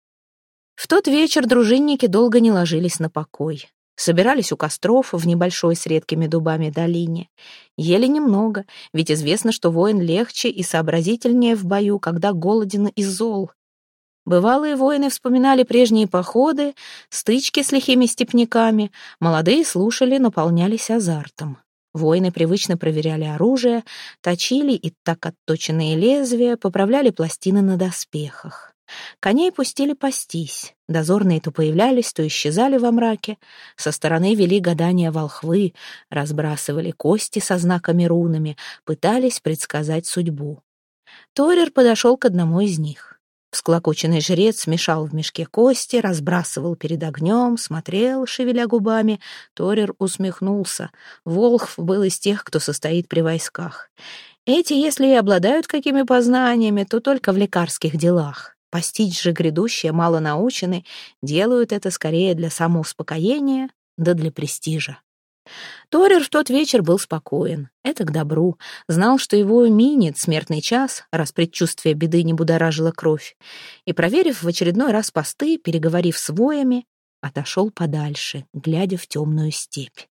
Speaker 1: В тот вечер дружинники долго не ложились на покой. Собирались у костров в небольшой с редкими дубами долине. Ели немного, ведь известно, что воин легче и сообразительнее в бою, когда голоден и зол. Бывалые воины вспоминали прежние походы, стычки с лихими степняками, молодые слушали, наполнялись азартом. Воины привычно проверяли оружие, точили и так отточенные лезвия, поправляли пластины на доспехах. Коней пустили пастись, дозорные то появлялись, то исчезали во мраке, со стороны вели гадания волхвы, разбрасывали кости со знаками-рунами, пытались предсказать судьбу. Торер подошел к одному из них. Всклокоченный жрец смешал в мешке кости, разбрасывал перед огнем, смотрел, шевеля губами. Торер усмехнулся. Волхв был из тех, кто состоит при войсках. Эти, если и обладают какими познаниями, то только в лекарских делах. Постичь же грядущее мало научены, делают это скорее для самоуспокоения, да для престижа. Торер в тот вечер был спокоен, это к добру, знал, что его минет смертный час, раз предчувствие беды не будоражило кровь, и, проверив в очередной раз посты, переговорив с воями, отошел подальше, глядя в темную степь.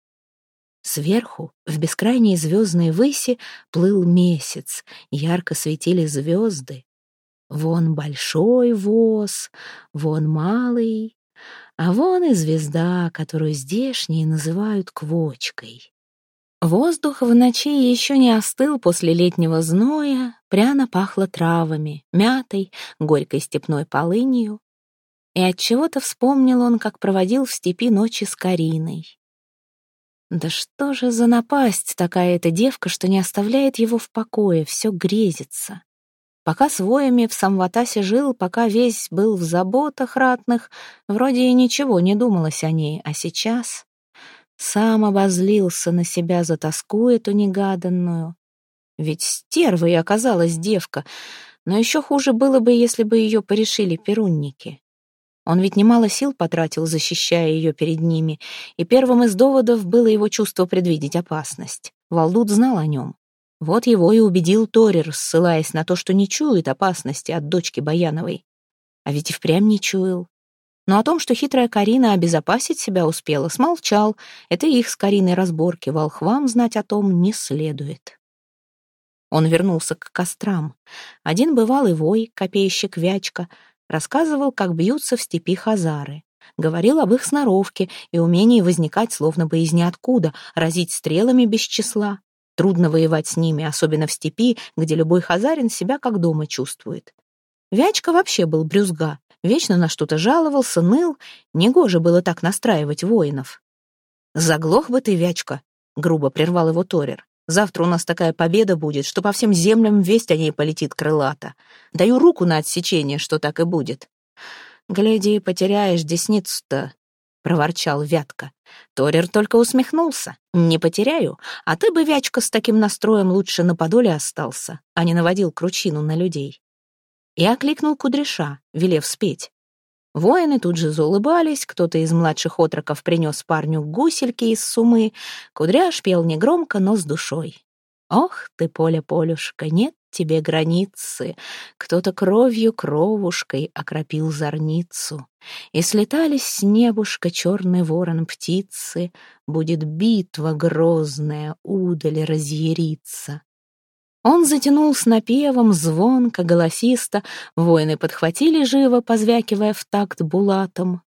Speaker 1: Сверху, в бескрайней звездной выси, плыл месяц, ярко светили звезды. Вон большой воз, вон малый, а вон и звезда, которую здешние называют квочкой. Воздух в ночи еще не остыл после летнего зноя, пряно пахло травами, мятой, горькой степной полынью. И отчего-то вспомнил он, как проводил в степи ночи с Кариной. Да что же за напасть такая эта девка, что не оставляет его в покое, все грезится. Пока с воями в Самватасе жил, пока весь был в заботах ратных, вроде и ничего не думалось о ней, а сейчас сам обозлился на себя за тоску эту негаданную. Ведь стервой оказалась девка, но еще хуже было бы, если бы ее порешили перунники. Он ведь немало сил потратил, защищая ее перед ними, и первым из доводов было его чувство предвидеть опасность. Валдут знал о нем. Вот его и убедил Торер, ссылаясь на то, что не чует опасности от дочки Баяновой. А ведь и впрямь не чуял. Но о том, что хитрая Карина обезопасить себя успела, смолчал. Это их с Кариной разборки, волхвам знать о том не следует. Он вернулся к кострам. Один бывалый вой, копейщик Вячка, рассказывал, как бьются в степи хазары. Говорил об их сноровке и умении возникать словно бы из ниоткуда, разить стрелами без числа. Трудно воевать с ними, особенно в степи, где любой хазарин себя как дома чувствует. Вячка вообще был брюзга, вечно на что-то жаловался, ныл. Негоже было так настраивать воинов. «Заглох бы ты, Вячка», — грубо прервал его Торер. «Завтра у нас такая победа будет, что по всем землям весть о ней полетит крылата. Даю руку на отсечение, что так и будет». «Гляди, потеряешь десницу-то», — проворчал Вятка. Торер только усмехнулся. «Не потеряю, а ты бы, Вячка, с таким настроем лучше на подоле остался, а не наводил кручину на людей». И окликнул Кудряша, велев спеть. Воины тут же заулыбались, кто-то из младших отроков принес парню гусельки из сумы. Кудряш пел негромко, но с душой. «Ох ты, Поля-Полюшка, нет тебе границы, кто-то кровью кровушкой окропил зорницу. И слетались с небушка черный ворон птицы, будет битва грозная, удаль разъярится». Он затянул с напевом, звонко, голосисто, воины подхватили живо, позвякивая в такт булатом.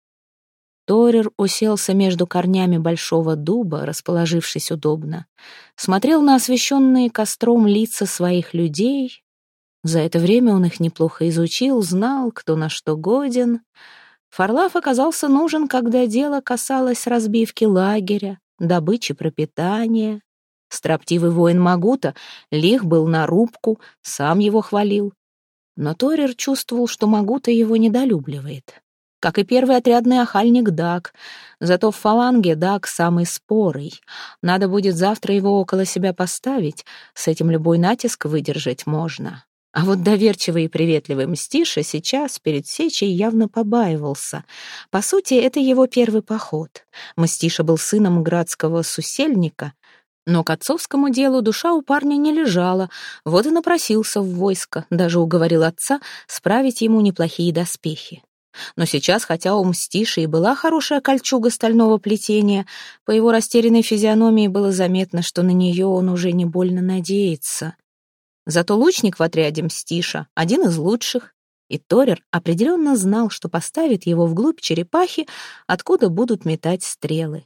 Speaker 1: Торер уселся между корнями большого дуба, расположившись удобно, смотрел на освещенные костром лица своих людей. За это время он их неплохо изучил, знал, кто на что годен. Фарлав оказался нужен, когда дело касалось разбивки лагеря, добычи пропитания. Строптивый воин Магута лих был на рубку, сам его хвалил. Но Торер чувствовал, что Магута его недолюбливает. Как и первый отрядный охальник Даг. Зато в фаланге Даг самый спорый. Надо будет завтра его около себя поставить, с этим любой натиск выдержать можно. А вот доверчивый и приветливый Мстиша сейчас перед сечей явно побаивался. По сути, это его первый поход. Мстиша был сыном градского сусельника, но к отцовскому делу душа у парня не лежала, вот и напросился в войско, даже уговорил отца справить ему неплохие доспехи. Но сейчас, хотя у Мстиши и была хорошая кольчуга стального плетения, по его растерянной физиономии было заметно, что на нее он уже не больно надеется. Зато лучник в отряде Мстиша один из лучших, и Торер определенно знал, что поставит его вглубь черепахи, откуда будут метать стрелы.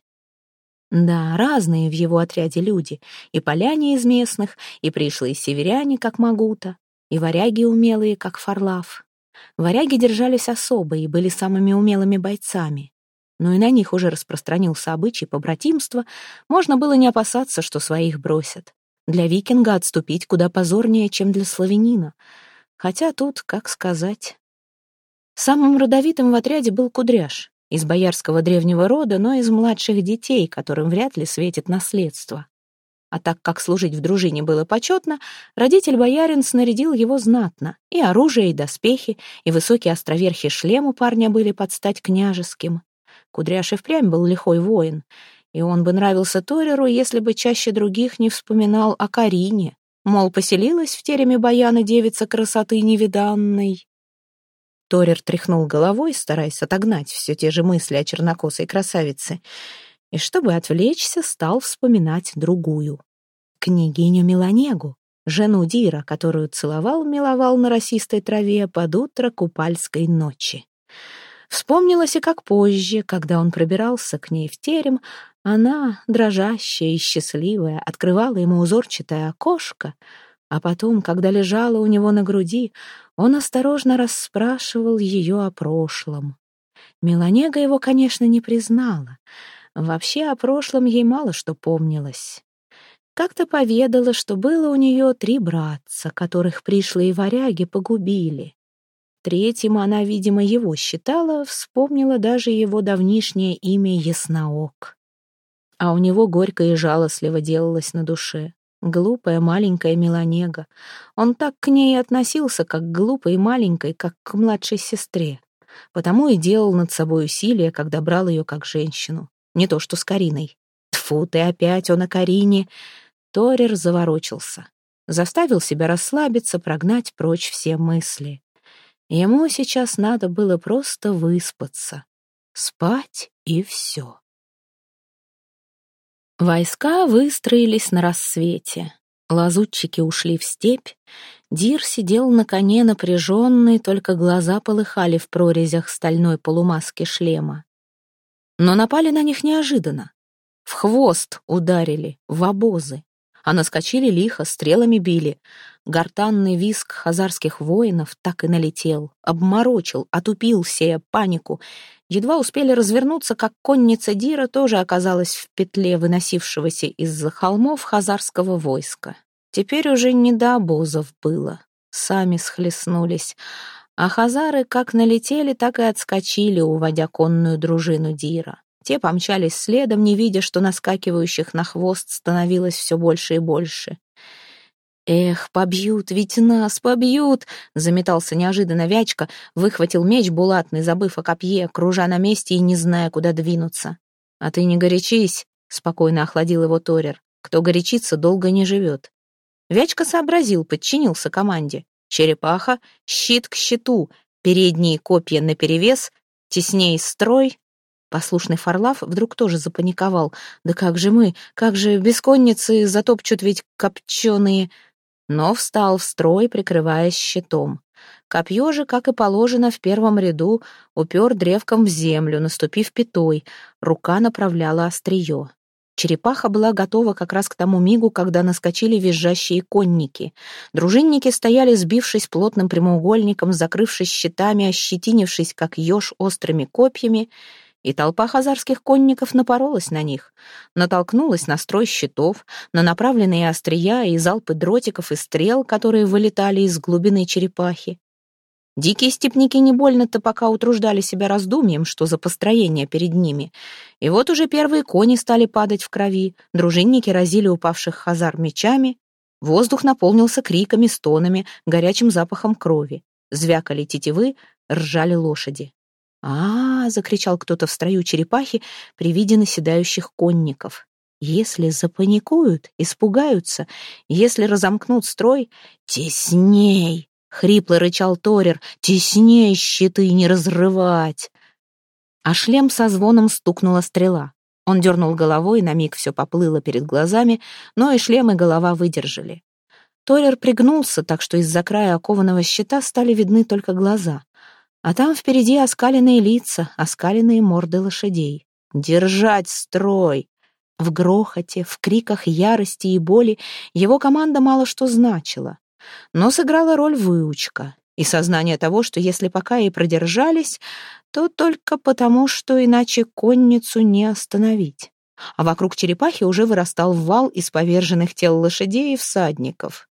Speaker 1: Да, разные в его отряде люди, и поляне из местных, и пришлые северяне, как Магута, и варяги умелые, как Фарлав. Варяги держались особо и были самыми умелыми бойцами. Но и на них уже распространился обычай побратимства, можно было не опасаться, что своих бросят. Для викинга отступить куда позорнее, чем для славянина. Хотя тут, как сказать... Самым родовитым в отряде был Кудряш. Из боярского древнего рода, но из младших детей, которым вряд ли светит наследство. А так как служить в дружине было почетно, родитель-боярин снарядил его знатно. И оружие, и доспехи, и высокие островерхий шлем у парня были под стать княжеским. Кудряш и впрямь был лихой воин, и он бы нравился Тореру, если бы чаще других не вспоминал о Карине. Мол, поселилась в тереме Баяна девица красоты невиданной. Торер тряхнул головой, стараясь отогнать все те же мысли о чернокосой красавице, и, чтобы отвлечься, стал вспоминать другую. Княгиню Меланегу, жену Дира, которую целовал-миловал на росистой траве под утро купальской ночи. Вспомнилось и как позже, когда он пробирался к ней в терем, она, дрожащая и счастливая, открывала ему узорчатое окошко, а потом, когда лежала у него на груди, он осторожно расспрашивал ее о прошлом. Меланега его, конечно, не признала. Вообще о прошлом ей мало что помнилось. Как-то поведала, что было у нее 3 братца, которых пришлые варяги погубили. Третьим она, видимо, его считала, вспомнила даже его давнишнее имя Ясноок. А у него горько и жалостливо делалось на душе. Глупая маленькая Меланега. Он так к ней относился, как к глупой и маленькой, как к младшей сестре. Потому и делал над собой усилия, когда брал ее как женщину. Не то что с Кариной. Тьфу ты, опять он о Карине. Торер заворочился. Заставил себя расслабиться, прогнать прочь все мысли. Ему сейчас надо было просто выспаться. Спать и все. Войска выстроились на рассвете. Лазутчики ушли в степь. Дир сидел на коне напряженный, только глаза полыхали в прорезях стальной полумаски шлема. Но напали на них неожиданно. В хвост ударили, в обозы. А наскочили лихо, стрелами били. Гортанный визг хазарских воинов так и налетел, обморочил, отупил, сея панику. Едва успели развернуться, как конница Дира тоже оказалась в петле выносившегося из-за холмов хазарского войска. Теперь уже не до обозов было. Сами схлестнулись. А хазары как налетели, так и отскочили, уводя конную дружину Дира. Те помчались следом, не видя, что наскакивающих на хвост становилось все больше и больше. «Эх, побьют, ведь нас побьют!» — заметался неожиданно Вячка, выхватил меч булатный, забыв о копье, кружа на месте и не зная, куда двинуться. «А ты не горячись!» — спокойно охладил его Торер. «Кто горячится, долго не живет». Вячка сообразил, подчинился команде. Черепаха, щит к щиту, передние копья наперевес, тесней строй. Послушный Фарлав вдруг тоже запаниковал. «Да как же мы? Как же без конницы затопчут ведь копченые...» Но встал в строй, прикрываясь щитом. Копье же, как и положено, в первом ряду упер древком в землю, наступив пятой. Рука направляла острие. Черепаха была готова как раз к тому мигу, когда наскочили визжащие конники. Дружинники стояли, сбившись плотным прямоугольником, закрывшись щитами, ощетинившись, как еж, острыми копьями, и толпа хазарских конников напоролась на них, натолкнулась на строй щитов, на направленные острия и залпы дротиков и стрел, которые вылетали из глубины черепахи. Дикие степняки не больно-то пока утруждали себя раздумьем, что за построение перед ними. И вот уже первые кони стали падать в крови, дружинники разили упавших хазар мечами, воздух наполнился криками, стонами, горячим запахом крови. Звякали тетивы, ржали лошади. Закричал кто-то в строю черепахи при виде наседающих конников. «Если запаникуют, испугаются, если разомкнут строй, тесней!» — хрипло рычал Торер. «Тесней щиты не разрывать!» А шлем со звоном стукнула стрела. Он дернул головой, на миг все поплыло перед глазами, но и шлем, и голова выдержали. Торер пригнулся, так что из-за края окованного щита стали видны только глаза. А там впереди оскаленные лица, оскаленные морды лошадей. «Держать строй!» В грохоте, в криках ярости и боли его команда мало что значила. Но сыграла роль выучка и сознание того, что если пока и продержались, то только потому, что иначе конницу не остановить. А вокруг черепахи уже вырастал вал из поверженных тел лошадей и всадников.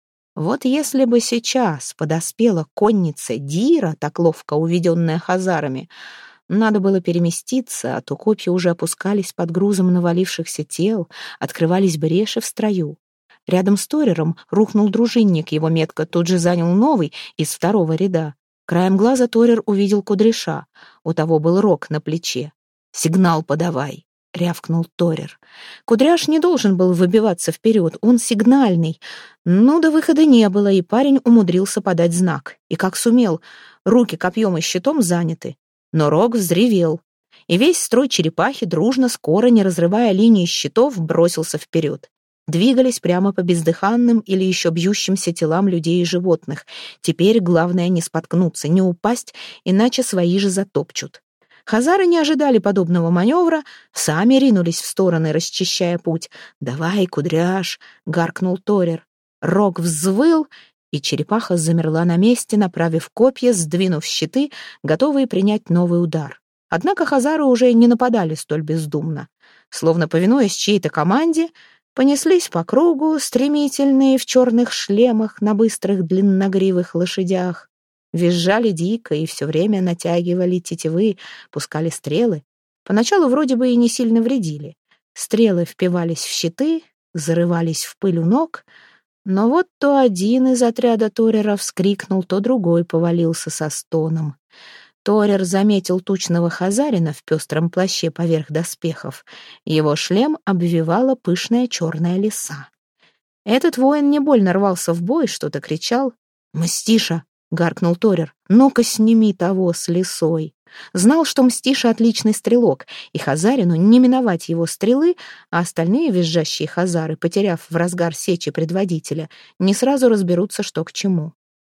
Speaker 1: Вот если бы сейчас подоспела конница Дира, так ловко уведенная хазарами, надо было переместиться, а то копья уже опускались под грузом навалившихся тел, открывались бреши в строю. Рядом с Торером рухнул дружинник, его метко тут же занял новый из второго ряда. Краем глаза Торер увидел Кудряша, у того был рог на плече. «Сигнал подавай!» — рявкнул Торер. Кудряш не должен был выбиваться вперед, он сигнальный. Но до выхода не было, и парень умудрился подать знак. И как сумел, руки копьем и щитом заняты. Но рог взревел, и весь строй черепахи дружно, скоро, не разрывая линии щитов, бросился вперед. Двигались прямо по бездыханным или еще бьющимся телам людей и животных. Теперь главное не споткнуться, не упасть, иначе свои же затопчут. Хазары не ожидали подобного маневра, сами ринулись в стороны, расчищая путь. «Давай, Кудряш!» — гаркнул Торер. Рог взвыл, и черепаха замерла на месте, направив копья, сдвинув щиты, готовые принять новый удар. Однако хазары уже не нападали столь бездумно. Словно повинуясь чьей-то команде, понеслись по кругу, стремительные в черных шлемах на быстрых длинногривых лошадях. Визжали дико и все время натягивали тетивы, пускали стрелы. Поначалу вроде бы и не сильно вредили. Стрелы впивались в щиты, зарывались в пыль у ног, но вот то один из отряда Торера вскрикнул, то другой повалился со стоном. Торер заметил тучного хазарина в пестром плаще поверх доспехов. Его шлем обвивала пышная черная лиса. Этот воин не больно рвался в бой, что-то кричал. «Мстиша!» — гаркнул Торер. «Ну-ка сними того с лисой!» Знал, что Мстиша отличный стрелок, и хазарину не миновать его стрелы, а остальные визжащие хазары, потеряв в разгар сечи предводителя, не сразу разберутся, что к чему.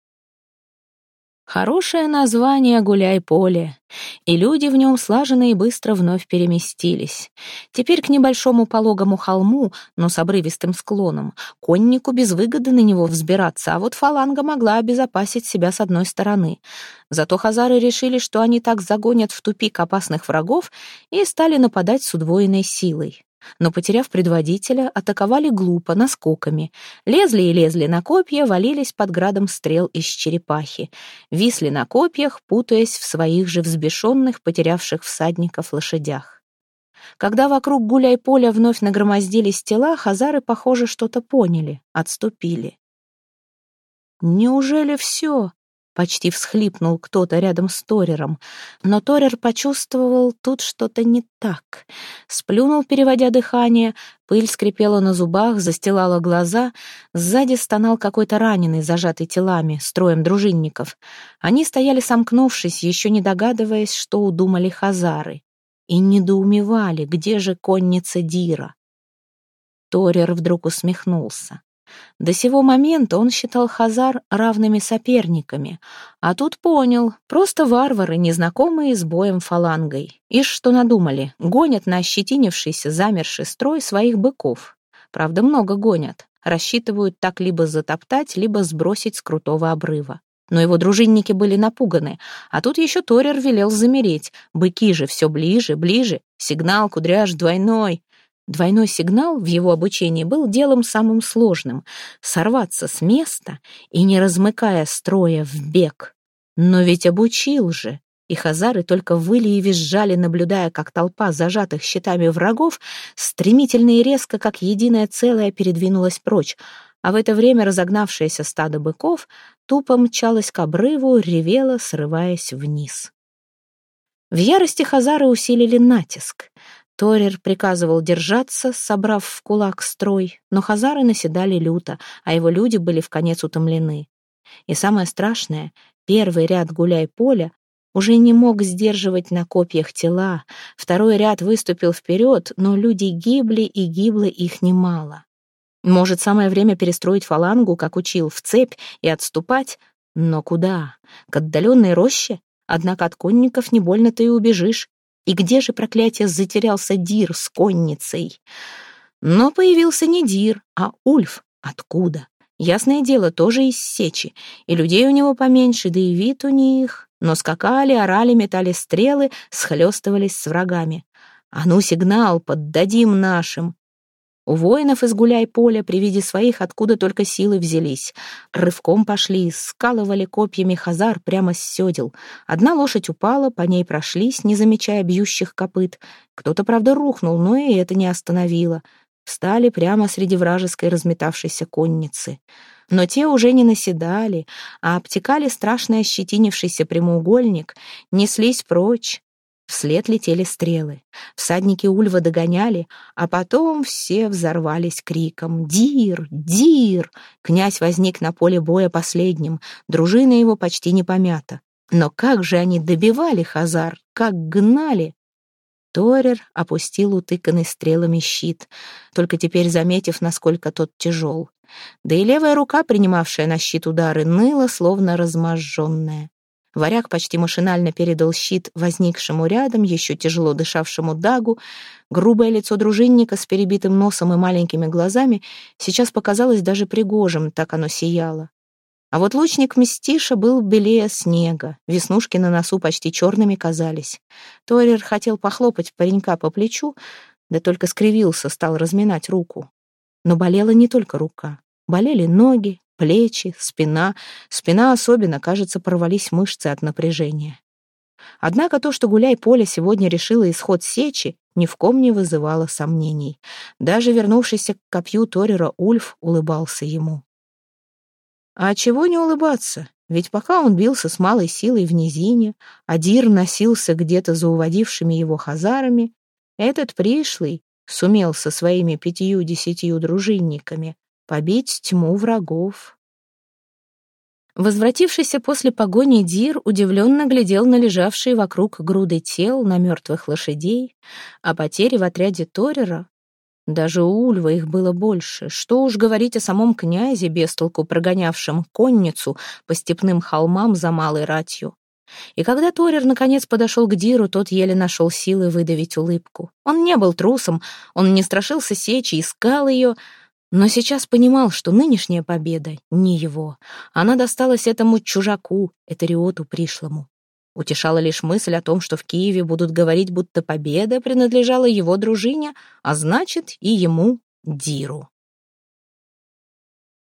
Speaker 1: Хорошее название «Гуляй-поле», и люди в нем слаженно и быстро вновь переместились. Теперь к небольшому пологому холму, но с обрывистым склоном, коннику без выгоды на него взбираться, а вот фаланга могла обезопасить себя с одной стороны. Зато хазары решили, что они так загонят в тупик опасных врагов, и стали нападать с удвоенной силой. Но, потеряв предводителя, атаковали глупо, наскоками. Лезли и лезли на копья, валились под градом стрел из черепахи. Висли на копьях, путаясь в своих же взбешенных, потерявших всадников лошадях. Когда вокруг гуляй-поля вновь нагромоздились тела, хазары, похоже, что-то поняли, отступили. «Неужели все?» — почти всхлипнул кто-то рядом с Торером. Но Торер почувствовал, тут что-то не так. Сплюнул, переводя дыхание, пыль скрипела на зубах, застилала глаза. Сзади стонал какой-то раненый, зажатый телами, строем дружинников. Они стояли сомкнувшись, еще не догадываясь, что удумали хазары. И недоумевали, где же конница Дира. Торер вдруг усмехнулся. До сего момента он считал хазар равными соперниками, а тут понял, просто варвары, незнакомые с боем фалангой. Ишь, что надумали, гонят на ощетинившийся замерший строй своих быков. Правда, много гонят, рассчитывают так либо затоптать, либо сбросить с крутого обрыва. Но его дружинники были напуганы, а тут еще Торер велел замереть. Быки же все ближе, ближе, сигнал, кудряш, двойной. Двойной сигнал в его обучении был делом самым сложным — сорваться с места и не размыкая строя в бег. Но ведь обучил же, и хазары только выли и визжали, наблюдая, как толпа зажатых щитами врагов стремительно и резко, как единое целое, передвинулась прочь, а в это время разогнавшееся стадо быков тупо мчалось к обрыву, ревело, срываясь вниз. В ярости хазары усилили натиск. Торер приказывал держаться, собрав в кулак строй, но хазары наседали люто, а его люди были вконец утомлены. И самое страшное, первый ряд гуляй-поля уже не мог сдерживать на копьях тела, второй ряд выступил вперед, но люди гибли, и гибло их немало. Может, самое время перестроить фалангу, как учил, в цепь и отступать? Но куда? К отдаленной роще? Однако от конников не больно ты и убежишь. И где же, проклятие, затерялся Дир с конницей? Но появился не Дир, а Ульф. Откуда? Ясное дело, тоже из сечи. И людей у него поменьше, да и вид у них. Но скакали, орали, метали стрелы, схлестывались с врагами. «А ну, сигнал, поддадим нашим!» У воинов из гуляй-поля при виде своих откуда только силы взялись. Рывком пошли, скалывали копьями хазар прямо с седел. Одна лошадь упала, по ней прошлись, не замечая бьющих копыт. Кто-то, правда, рухнул, но и это не остановило. Встали прямо среди вражеской разметавшейся конницы. Но те уже не наседали, а обтекали страшно ощетинившийся прямоугольник, неслись прочь. Вслед летели стрелы. Всадники Ульва догоняли, а потом все взорвались криком «Дир! Дир!». Князь возник на поле боя последним, дружина его почти не помята. Но как же они добивали хазар, как гнали! Торер опустил утыканный стрелами щит, только теперь заметив, насколько тот тяжел. Да и левая рука, принимавшая на щит удары, ныла, словно разможженная. Варяг почти машинально передал щит возникшему рядом, еще тяжело дышавшему Дагу. Грубое лицо дружинника с перебитым носом и маленькими глазами сейчас показалось даже пригожим, так оно сияло. А вот лучник Мстиша был белее снега, веснушки на носу почти черными казались. Торер хотел похлопать паренька по плечу, да только скривился, стал разминать руку. Но болела не только рука, болели ноги, плечи, спина. Спина особенно, кажется, порвались мышцы от напряжения. Однако то, что гуляй-поле сегодня решило исход сечи, ни в ком не вызывало сомнений. Даже вернувшийся к копью Торера Ульф улыбался ему. А чего не улыбаться? Ведь пока он бился с малой силой в низине, а Дир носился где-то за уводившими его хазарами, этот пришлый сумел со своими 50 дружинниками побить тьму врагов. Возвратившийся после погони Дир удивленно глядел на лежавшие вокруг груды тел, на мертвых лошадей, а потери в отряде Торера. Даже у Ульва их было больше. Что уж говорить о самом князе, бестолку прогонявшем конницу по степным холмам за малой ратью. И когда Торер наконец подошел к Диру, тот еле нашел силы выдавить улыбку. Он не был трусом, он не страшился сечи, искал ее, но сейчас понимал, что нынешняя победа не его. Она досталась этому чужаку, Этериоту пришлому. Утешала лишь мысль о том, что в Киеве будут говорить, будто победа принадлежала его дружине, а значит и ему, Диру.